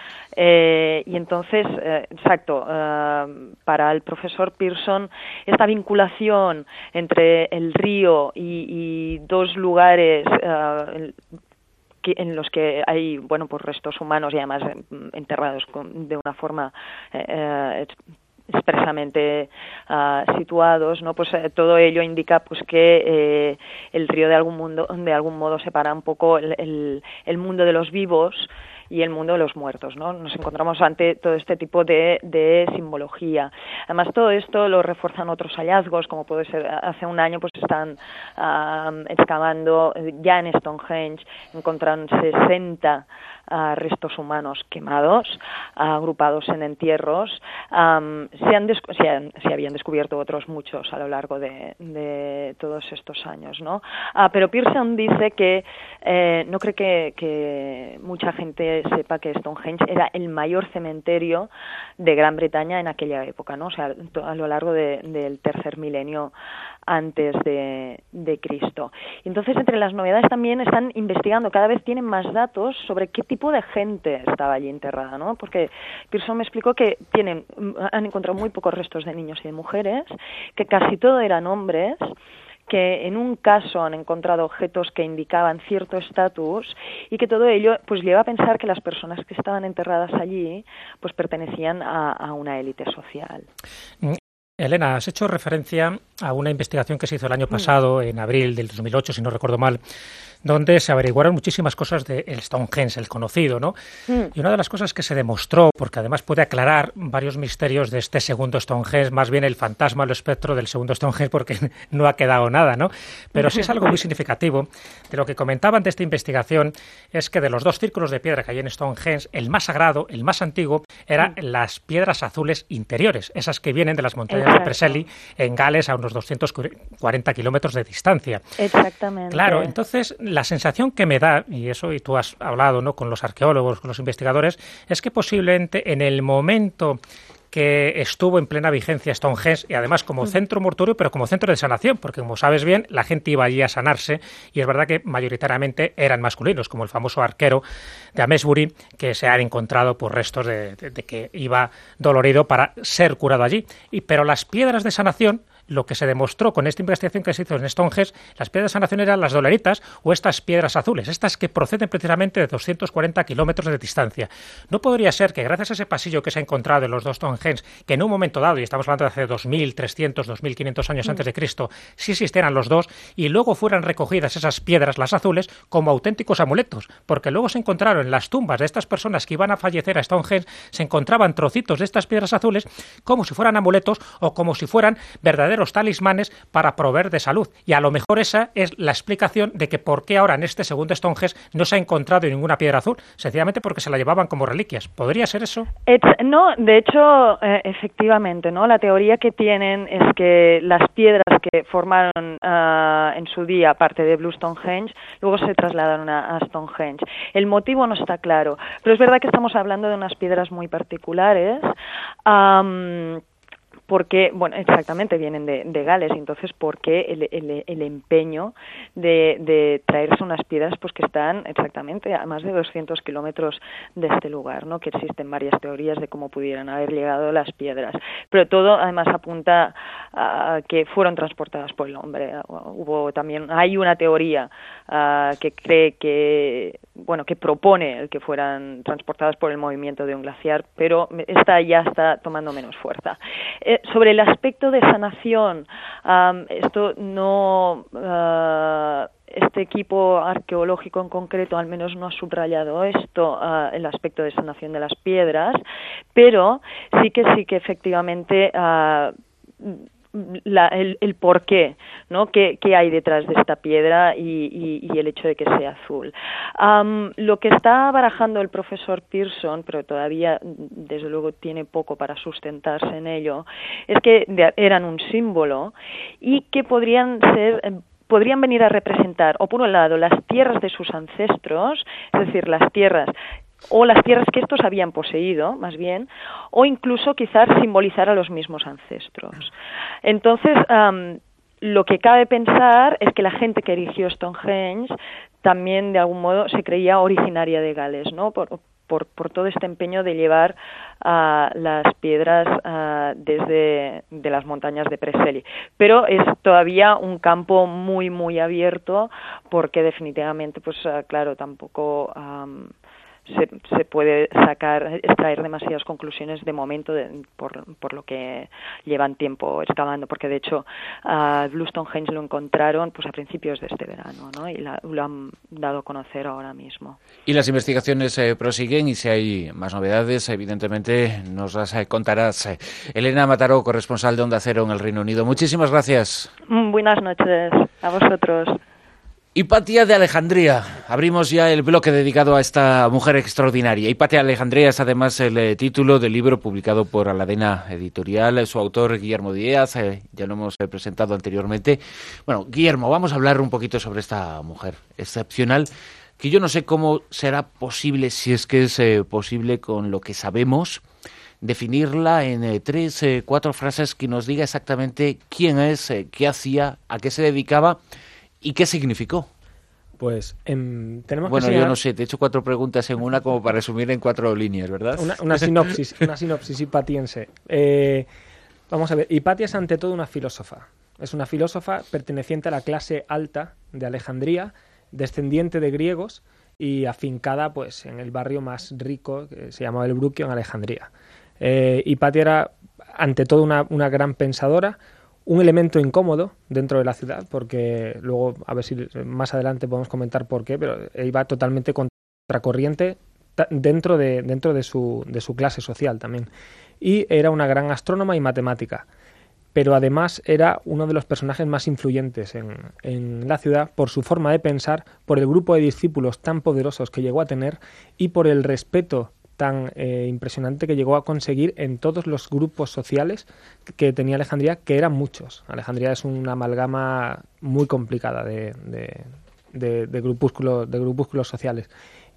Eh, y entonces, eh, exacto, eh, para el profesor Pearson, esta vinculación entre el río y, y dos lugares eh, que, en los que hay, bueno, pues restos humanos y además eh, enterrados con, de una forma eh, expresamente uh, situados, ¿no? Pues eh, todo ello indica pues que eh, el río de algún mundo, de algún modo separa un poco el, el, el mundo de los vivos y el mundo de los muertos, ¿no? Nos encontramos ante todo este tipo de, de simbología. Además, todo esto lo refuerzan otros hallazgos, como puede ser, hace un año pues están uh, excavando ya en Stonehenge, encontraron sesenta Uh, restos humanos quemados, uh, agrupados en entierros. Um, se, han descu- se, han, se habían descubierto otros muchos a lo largo de, de todos estos años, ¿no? Uh, pero Pearson dice que eh, no cree que, que mucha gente sepa que Stonehenge era el mayor cementerio de Gran Bretaña en aquella época, ¿no? O sea, a lo largo de, del tercer milenio antes de, de Cristo. Entonces, entre las novedades también están investigando, cada vez tienen más datos sobre qué tipo de gente estaba allí enterrada, ¿no? Porque Pearson me explicó que tienen, han encontrado muy pocos restos de niños y de mujeres, que casi todo eran hombres, que en un caso han encontrado objetos que indicaban cierto estatus, y que todo ello pues lleva a pensar que las personas que estaban enterradas allí pues pertenecían a, a una élite social. Elena, has hecho referencia a una investigación que se hizo el año pasado, en abril del dos mil ocho, si no recuerdo mal, donde se averiguaron muchísimas cosas del Stonehenge, el conocido, ¿no? Mm. Y una de las cosas que se demostró, porque además puede aclarar varios misterios de este segundo Stonehenge, más bien el fantasma, el espectro del segundo Stonehenge, porque no ha quedado nada, ¿no? Pero sí es algo muy significativo. De lo que comentaban de esta investigación es que de los dos círculos de piedra que hay en Stonehenge, el más sagrado, el más antiguo, eran mm. las piedras azules interiores, esas que vienen de las montañas Exacto. de Preseli, en Gales, a unos doscientos cuarenta kilómetros de distancia. Exactamente. Claro, entonces la sensación que me da, y eso y tú has hablado, ¿no?, con los arqueólogos, con los investigadores, es que posiblemente en el momento que estuvo en plena vigencia Stonehenge, y además como centro mortuorio, pero como centro de sanación, porque como sabes bien, la gente iba allí a sanarse, y es verdad que mayoritariamente eran masculinos, como el famoso arquero de Amesbury, que se han encontrado por restos de, de, de que iba dolorido para ser curado allí. Y, pero las piedras de sanación, lo que se demostró con esta investigación que se hizo en Stonehenge, las piedras de sanación eran las doleritas o estas piedras azules, estas que proceden precisamente de doscientos cuarenta kilómetros de distancia. No podría ser que gracias a ese pasillo que se ha encontrado en los dos Stonehenge, que en un momento dado, y estamos hablando de hace dos mil trescientos, dos mil quinientos años mm. antes de Cristo, sí existieran los dos, y luego fueran recogidas esas piedras, las azules, como auténticos amuletos, porque luego se encontraron en las tumbas de estas personas que iban a fallecer a Stonehenge, se encontraban trocitos de estas piedras azules como si fueran amuletos o como si fueran verdaderos verdaderos talismanes para proveer de salud. Y a lo mejor esa es la explicación de que por qué ahora en este segundo Stonehenge no se ha encontrado ninguna piedra azul, sencillamente porque se la llevaban como reliquias. ¿Podría ser eso? No, de hecho, eh, efectivamente, ¿no? La teoría que tienen es que las piedras que formaron uh, en su día parte de Blue Stonehenge, luego se trasladaron a, a Stonehenge. El motivo no está claro, pero es verdad que estamos hablando de unas piedras muy particulares. Um, porque, bueno, exactamente, vienen de, de Gales, y entonces, ¿por qué el, el, el empeño de, de traerse unas piedras pues que están exactamente a más de doscientos kilómetros de este lugar, ¿no? Que existen varias teorías de cómo pudieran haber llegado las piedras, pero todo además apunta a que fueron transportadas por el hombre. Hubo también, hay una teoría uh, que cree que, bueno, que propone el que fueran transportadas por el movimiento de un glaciar, pero esta ya está tomando menos fuerza. Eh, sobre el aspecto de sanación, um, esto no, uh, este equipo arqueológico en concreto al menos no ha subrayado esto, uh, el aspecto de sanación de las piedras, pero sí que sí que efectivamente uh, La, el, el por qué, ¿no? ¿Qué, qué hay detrás de esta piedra y, y, y el hecho de que sea azul? Um, lo que está barajando el profesor Pearson, pero todavía desde luego tiene poco para sustentarse en ello, es que de, eran un símbolo y que podrían ser... podrían venir a representar, o por un lado, las tierras de sus ancestros, es decir, las tierras o las tierras que estos habían poseído, más bien, o incluso quizás simbolizar a los mismos ancestros. Entonces, um, lo que cabe pensar es que la gente que erigió Stonehenge también, de algún modo, se creía originaria de Gales, ¿no? Por, por, por todo este empeño de llevar uh, las piedras uh, desde de las montañas de Preseli. Pero es todavía un campo muy, muy abierto, porque definitivamente, pues uh, claro, tampoco... Um, Se, se puede sacar, extraer demasiadas conclusiones de momento de, por, por lo que llevan tiempo excavando, porque de hecho uh, Blue Stonehenge lo encontraron pues a principios de este verano, ¿no? Y la, lo han dado a conocer ahora mismo. Y las investigaciones eh, prosiguen, y si hay más novedades, evidentemente nos las eh, contarás. Elena Mataró, corresponsal de Onda Cero en el Reino Unido. Muchísimas gracias. Mm, buenas noches a vosotros. Hipatia de Alejandría. Abrimos ya el bloque dedicado a esta mujer extraordinaria. Hipatia de Alejandría es además el eh, título del libro publicado por Aladena Editorial. Su autor, Guillermo Díaz, eh, ya lo hemos eh, presentado anteriormente. Bueno, Guillermo, vamos a hablar un poquito sobre esta mujer excepcional, que yo no sé cómo será posible, si es que es eh, posible con lo que sabemos, definirla en eh, tres, eh, cuatro frases que nos diga exactamente quién es, eh, qué hacía, a qué se dedicaba y qué significó. Pues eh, tenemos bueno, que señalar... yo no sé, te he hecho cuatro preguntas en una como para resumir en cuatro líneas, ¿verdad? Una, una sinopsis, una sinopsis hipatiense. Eh, vamos a ver, Hipatia es ante todo una filósofa. Es una filósofa perteneciente a la clase alta de Alejandría, descendiente de griegos y afincada pues en el barrio más rico, que se llamaba el Bruquio, en Alejandría. Eh, Hipatia era ante todo una, una gran pensadora, un elemento incómodo dentro de la ciudad, porque luego, a ver si más adelante podemos comentar por qué, pero iba totalmente contracorriente dentro de, dentro de, su, de su clase social también. Y era una gran astrónoma y matemática, pero además era uno de los personajes más influyentes en, en la ciudad por su forma de pensar, por el grupo de discípulos tan poderosos que llegó a tener y por el respeto tan eh, impresionante que llegó a conseguir en todos los grupos sociales que tenía Alejandría, que eran muchos. Alejandría es una amalgama muy complicada de, de, de, de, grupúsculos, de grupúsculos sociales.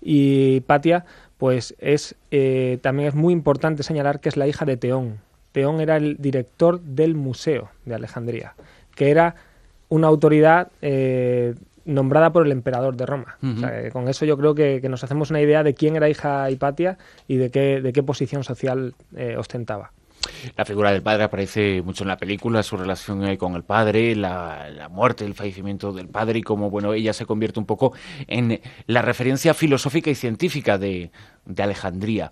Y Hipatia, pues es eh, también es muy importante señalar que es la hija de Teón. Teón era el director del Museo de Alejandría, que era una autoridad eh, nombrada por el emperador de Roma. Uh-huh. O sea, eh, con eso yo creo que, que nos hacemos una idea de quién era hija Hipatia y de qué, de qué posición social eh, ostentaba. La figura del padre aparece mucho en la película, su relación eh, con el padre, la, la muerte, el fallecimiento del padre y cómo, bueno, ella se convierte un poco en la referencia filosófica y científica de, de Alejandría.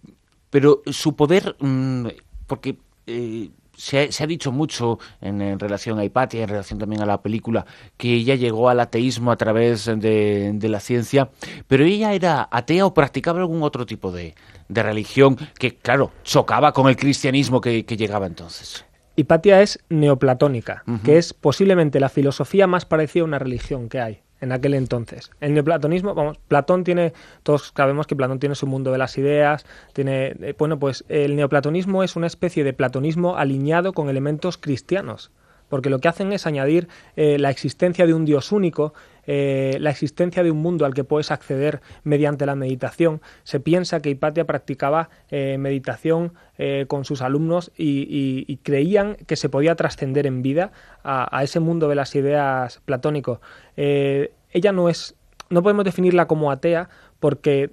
Pero su poder, mmm, porque eh, se, ha, se ha dicho mucho en, en relación a Hipatia, en relación también a la película, que ella llegó al ateísmo a través de, de la ciencia, pero ella era atea o practicaba algún otro tipo de, de religión que, claro, chocaba con el cristianismo que, que llegaba entonces. Hipatia es neoplatónica, Uh-huh. que es posiblemente la filosofía más parecida a una religión que hay en aquel entonces. El neoplatonismo, vamos, Platón tiene, todos sabemos que Platón tiene su mundo de las ideas, tiene, eh, bueno, pues el neoplatonismo es una especie de platonismo alineado con elementos cristianos, porque lo que hacen es añadir eh, la existencia de un Dios único, eh, la existencia de un mundo al que puedes acceder mediante la meditación. Se piensa que Hipatia practicaba eh, meditación eh, con sus alumnos y, y, y creían que se podía trascender en vida a, a ese mundo de las ideas platónico. Eh, ella no es, no podemos definirla como atea porque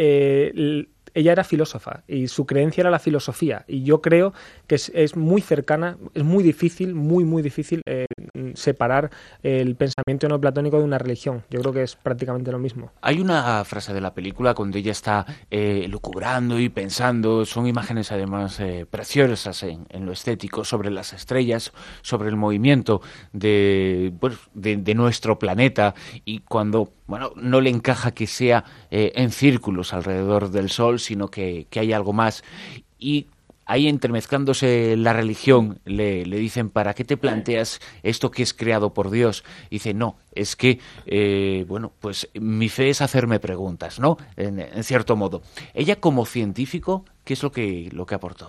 eh, ella era filósofa y su creencia era la filosofía, y yo creo que es, es muy cercana, es muy difícil, muy muy difícil eh, separar el pensamiento neoplatónico de una religión. Yo creo que es prácticamente lo mismo. Hay una frase de la película cuando ella está eh, lucubrando y pensando, son imágenes además eh, preciosas en, en lo estético, sobre las estrellas, sobre el movimiento de, pues, de, de nuestro planeta, y cuando, bueno, no le encaja que sea eh, en círculos alrededor del Sol, sino que, que hay algo más. Y ahí, entremezclándose la religión, le, le dicen, ¿para qué te planteas esto que es creado por Dios? Y dice, no, es que, eh, bueno, pues mi fe es hacerme preguntas, ¿no? En, en cierto modo. Ella, como científico, ¿qué es lo que, lo que aportó?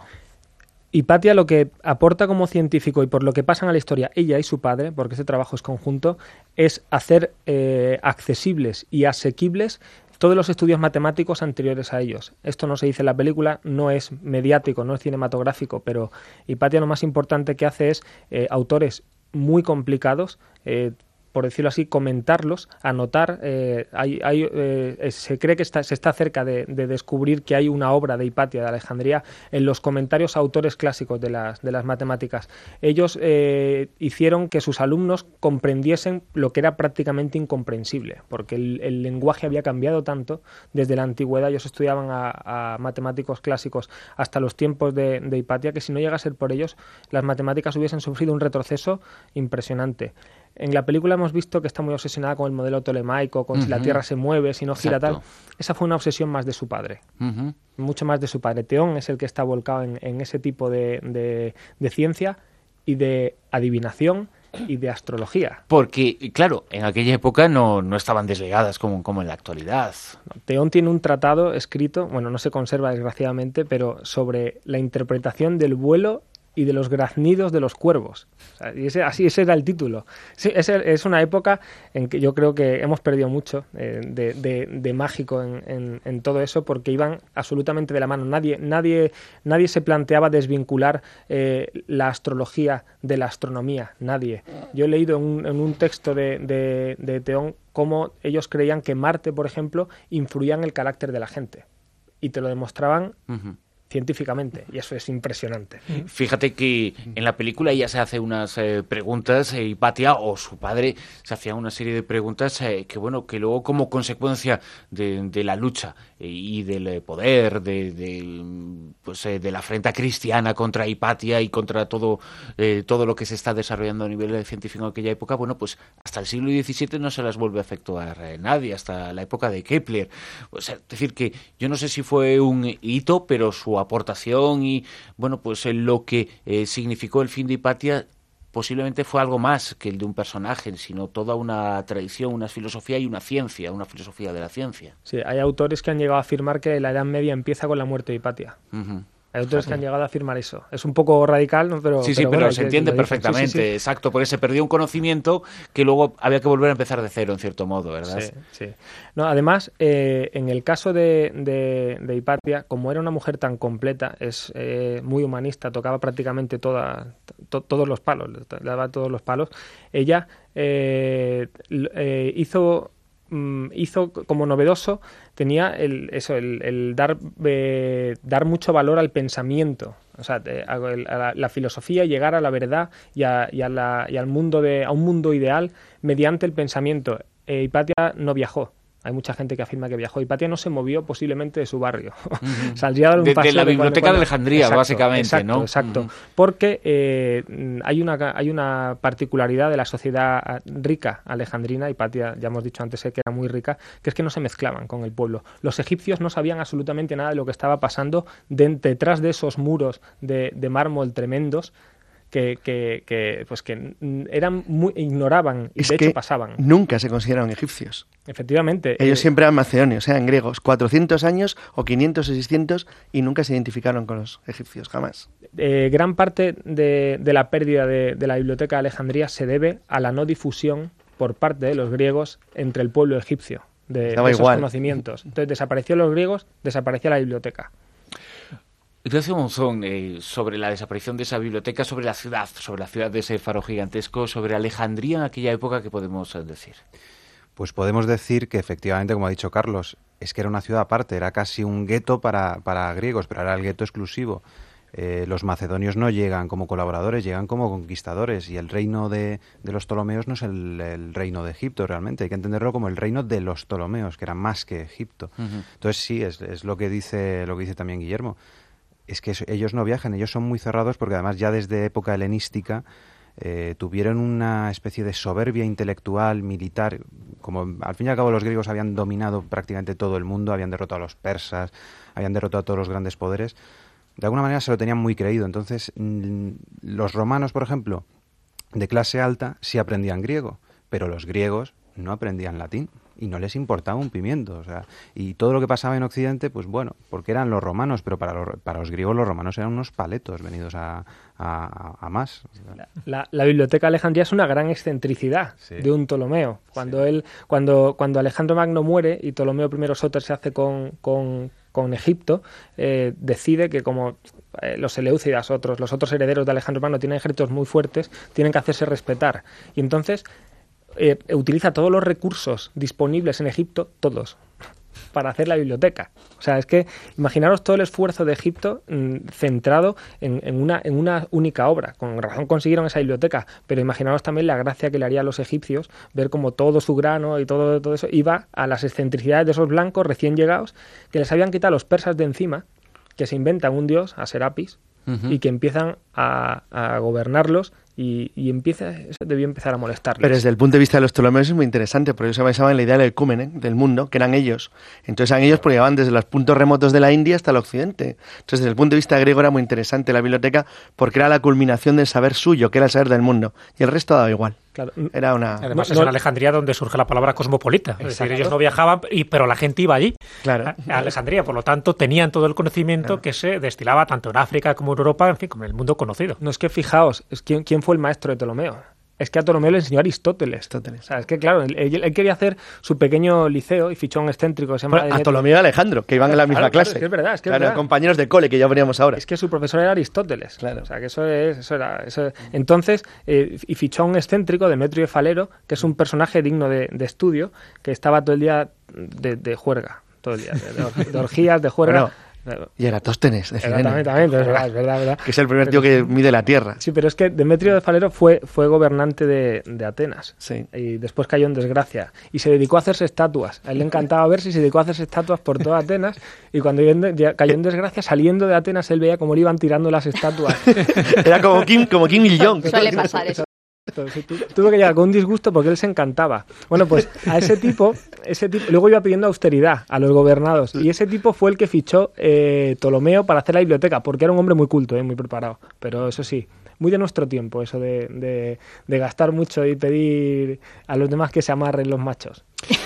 Hipatia lo que aporta como científico, y por lo que pasan a la historia ella y su padre, porque ese trabajo es conjunto, es hacer eh, accesibles y asequibles todos los estudios matemáticos anteriores a ellos. Esto no se dice en la película, no es mediático, no es cinematográfico, pero Hipatia lo más importante que hace es eh, autores muy complicados, eh, por decirlo así, comentarlos, anotar. Eh, hay, hay, eh, se cree que está, se está cerca de, de descubrir que hay una obra de Hipatia de Alejandría en los comentarios a autores clásicos de las, de las matemáticas. Ellos eh, hicieron que sus alumnos comprendiesen lo que era prácticamente incomprensible, porque el, el lenguaje había cambiado tanto desde la antigüedad. Ellos estudiaban a, a matemáticos clásicos hasta los tiempos de, de Hipatia, que si no llega a ser por ellos, las matemáticas hubiesen sufrido un retroceso impresionante. En la película hemos visto que está muy obsesionada con el modelo tolemaico, con uh-huh. si la Tierra se mueve, si no gira. Exacto. Tal. Esa fue una obsesión más de su padre, uh-huh. mucho más de su padre. Teón es el que está volcado en, en ese tipo de, de, de ciencia y de adivinación y de astrología. Porque, claro, en aquella época no, no estaban desligadas como, como en la actualidad. Teón tiene un tratado escrito, bueno, no se conserva desgraciadamente, pero sobre la interpretación del vuelo y de los graznidos de los cuervos. O sea, y ese, así ese era el título. Sí, ese, es una época en que yo creo que hemos perdido mucho eh, de, de, de mágico en, en, en todo eso, porque iban absolutamente de la mano. Nadie, nadie, nadie se planteaba desvincular eh, la astrología de la astronomía. Nadie. Yo he leído en un, en un texto de, de, de Teón cómo ellos creían que Marte, por ejemplo, influía en el carácter de la gente. Y te lo demostraban uh-huh. científicamente, y eso es impresionante. Fíjate que en la película ella se hace unas eh, preguntas, eh, Hipatia o su padre se hacían una serie de preguntas eh, que bueno, que luego como consecuencia de, de la lucha eh, y del poder de, de pues eh, de la afrenta cristiana contra Hipatia y contra todo eh, todo lo que se está desarrollando a nivel científico en aquella época, bueno, pues hasta el siglo diecisiete no se las vuelve a efectuar eh, nadie, hasta la época de Kepler. O sea, es decir, que yo no sé si fue un hito, pero su aportación y bueno, pues en lo que eh, significó el fin de Hipatia posiblemente fue algo más que el de un personaje, sino toda una tradición, una filosofía y una ciencia, una filosofía de la ciencia. Sí, hay autores que han llegado a afirmar que la Edad Media empieza con la muerte de Hipatia. Uh-huh. Hay autores que han llegado a afirmar eso. Es un poco radical, ¿no? Pero, sí, sí, pero, pero bueno, se entiende que, perfectamente, sí, sí, sí. Exacto, porque se perdió un conocimiento que luego había que volver a empezar de cero, en cierto modo, ¿verdad? Sí, sí. No, además, eh, en el caso de, de, de Hipatia, como era una mujer tan completa, es eh, muy humanista, tocaba prácticamente toda, to, todos los palos, le daba todos los palos, ella eh, eh, hizo... hizo como novedoso, tenía el, eso, el, el dar, eh, dar mucho valor al pensamiento, o sea, a la, la filosofía, llegar a la verdad y, a, y, a la, y al mundo de, a un mundo ideal mediante el pensamiento. Eh, Hipatia no viajó. Hay mucha gente que afirma que viajó. Hipatia no se movió posiblemente de su barrio. Uh-huh. Saldría a dar un de, paseo de la de biblioteca cuando, de Alejandría, exacto, básicamente, exacto, ¿no? Exacto, uh-huh. Porque eh, hay, una, hay una particularidad de la sociedad rica alejandrina, Hipatia, ya hemos dicho antes que era muy rica, que es que no se mezclaban con el pueblo. Los egipcios no sabían absolutamente nada de lo que estaba pasando de, detrás de esos muros de, de mármol tremendos, que, que, que, pues que eran muy, ignoraban y es de que hecho pasaban. Nunca se consideraron egipcios. Efectivamente. Ellos eh, siempre eran macedonios, eran griegos. cuatrocientos años o quinientos o seiscientos y nunca se identificaron con los egipcios, jamás. Eh, gran parte de, de la pérdida de, de la Biblioteca de Alejandría se debe a la no difusión por parte de los griegos entre el pueblo egipcio de, de esos igual. conocimientos. Entonces desapareció los griegos, desapareció la biblioteca. Ignacio Monzón, eh, sobre la desaparición de esa biblioteca, sobre la ciudad, sobre la ciudad de ese faro gigantesco, sobre Alejandría en aquella época, ¿qué podemos decir? Pues podemos decir que efectivamente, como ha dicho Carlos, es que era una ciudad aparte, era casi un gueto para, para griegos, pero era el gueto exclusivo. Eh, los macedonios no llegan como colaboradores, llegan como conquistadores, y el reino de, de los Ptolomeos no es el, el reino de Egipto realmente, hay que entenderlo como el reino de los Ptolomeos, que era más que Egipto. Uh-huh. Entonces sí, es, es lo que dice lo que dice también Guillermo, es que ellos no viajan, ellos son muy cerrados porque además ya desde época helenística eh, tuvieron una especie de soberbia intelectual, militar, como al fin y al cabo los griegos habían dominado prácticamente todo el mundo, habían derrotado a los persas, habían derrotado a todos los grandes poderes. De alguna manera se lo tenían muy creído. Entonces, los romanos, por ejemplo, de clase alta, sí aprendían griego, pero los griegos no aprendían latín y no les importaba un pimiento. O sea, y todo lo que pasaba en Occidente, pues bueno, porque eran los romanos, pero para los, para los griegos los romanos eran unos paletos venidos a, a, a más. La, la Biblioteca de Alejandría es una gran excentricidad sí. de un Ptolomeo. Cuando, sí. él, cuando, cuando Alejandro Magno muere y Ptolomeo I Sóter se hace con... con con Egipto, eh, decide que como eh, los Seleucidas, otros, los otros herederos de Alejandro Magno tienen ejércitos muy fuertes, tienen que hacerse respetar. Y entonces eh, utiliza todos los recursos disponibles en Egipto, todos, para hacer la biblioteca. O sea, es que imaginaros todo el esfuerzo de Egipto mmm, centrado en, en, una, en una única obra. Con razón consiguieron esa biblioteca, pero imaginaros también la gracia que le haría a los egipcios ver cómo todo su grano y todo, todo eso iba a las excentricidades de esos blancos recién llegados que les habían quitado los persas de encima, que se inventan un dios, a Serapis, uh-huh. y que empiezan a, a gobernarlos. Y, y empieza, eso debió empezar a molestarles. Pero desde el punto de vista de los Ptolomeos es muy interesante, porque ellos se basaban en la idea del ecúmene, del mundo, que eran ellos. Entonces eran ellos porque llegaban desde los puntos remotos de la India hasta el occidente. Entonces desde el punto de vista griego era muy interesante la biblioteca, porque era la culminación del saber suyo, que era el saber del mundo. Y el resto daba igual. Claro. Era una... Además no, es no... en Alejandría donde surge la palabra cosmopolita. Exacto. Es decir, ellos no viajaban, y, pero la gente iba allí, claro. a Alejandría. Por lo tanto, tenían todo el conocimiento claro. que se destilaba tanto en África como en Europa, en fin, como en el mundo conocido. No es que fijaos, es quién, quién fue el maestro de Ptolomeo. Es que a Ptolomeo le enseñó Aristóteles. Aristóteles. O sea, es que claro, él, él quería hacer su pequeño liceo y fichó a un excéntrico que se llama... Bueno, a Ptolomeo y Alejandro, que iban en la misma claro, clase. Claro, es que es verdad, es que claro, es verdad. Compañeros de cole, que ya veríamos ahora. Es que su profesor era Aristóteles. Claro. O sea, que eso es... Eso era, eso... Entonces, eh, y fichó a un excéntrico, Demetrio de Falero, que es un personaje digno de, de estudio, que estaba todo el día de, de juerga. Todo el día, de, de, de orgías, de juerga... Bueno, y Eratóstenes, de Cirene. También, también, es verdad, es verdad, verdad. Que es el primer tío que mide la tierra. Sí, pero es que Demetrio de Falero fue, fue gobernante de, de Atenas. Sí. Y después cayó en desgracia. Y se dedicó a hacerse estatuas. A él le encantaba verse y se dedicó a hacerse estatuas por toda Atenas. Y cuando cayó en desgracia, saliendo de Atenas, él veía cómo le iban tirando las estatuas. Era como Kim, como Kim Il-jong. Suele pasar eso. Tuvo que llegar con un disgusto porque él se encantaba. Bueno, pues a ese tipo, ese tipo luego iba pidiendo austeridad a los gobernados. Y ese tipo fue el que fichó eh, Ptolomeo para hacer la biblioteca, porque era un hombre muy culto, eh, muy preparado. Pero eso sí, muy de nuestro tiempo, eso de, de, de gastar mucho y pedir a los demás que se amarren los machos.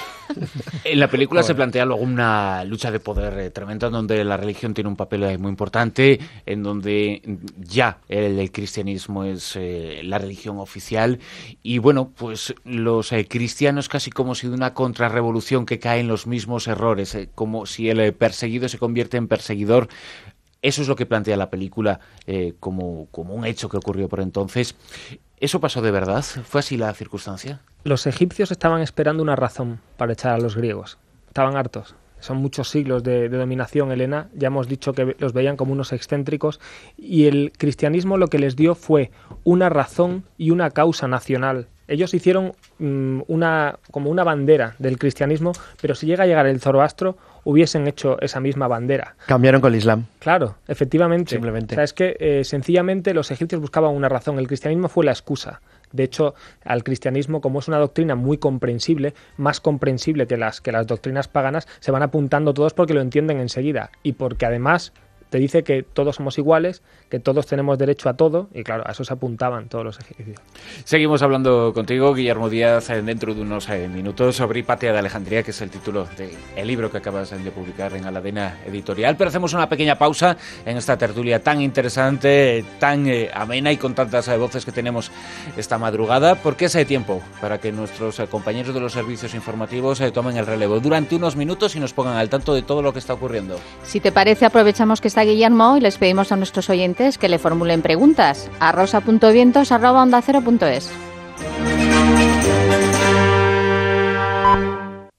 En la película Joder. se plantea luego una lucha de poder eh, tremenda, en donde la religión tiene un papel eh, muy importante, en donde ya el, el cristianismo es eh, la religión oficial, y bueno, pues los eh, cristianos casi como si de una contrarrevolución que cae en los mismos errores, eh, como si el eh, perseguido se convierte en perseguidor. Eso es lo que plantea la película eh, como, como un hecho que ocurrió por entonces. ¿Eso pasó de verdad? ¿Fue así la circunstancia? Los egipcios estaban esperando una razón para echar a los griegos. Estaban hartos. Son muchos siglos de, de dominación helena. Ya hemos dicho que los veían como unos excéntricos. Y el cristianismo lo que les dio fue una razón y una causa nacional. Ellos hicieron um, una como una bandera del cristianismo, pero si llega a llegar el Zoroastro, hubiesen hecho esa misma bandera. Cambiaron con el Islam. Claro, efectivamente. Simplemente. O sea, es que eh, sencillamente los egipcios buscaban una razón. El cristianismo fue la excusa. De hecho, al cristianismo, como es una doctrina muy comprensible, más comprensible que las, que las doctrinas paganas, se van apuntando todos porque lo entienden enseguida. Y porque además te dice que todos somos iguales, que todos tenemos derecho a todo, y claro, a eso se apuntaban todos los egipcios. Seguimos hablando contigo, Guillermo Díaz, dentro de unos eh, minutos, sobre Hipatía de Alejandría, que es el título del libro que acabas de publicar en Aladena Editorial. Pero hacemos una pequeña pausa en esta tertulia tan interesante, tan eh, amena y con tantas eh, voces que tenemos esta madrugada, porque es eh, tiempo para que nuestros eh, compañeros de los servicios informativos eh, tomen el relevo durante unos minutos y nos pongan al tanto de todo lo que está ocurriendo. Si te parece, aprovechamos que está Guillermo y les pedimos a nuestros oyentes que le formulen preguntas a rosa punto vientos arroba onda cero punto es.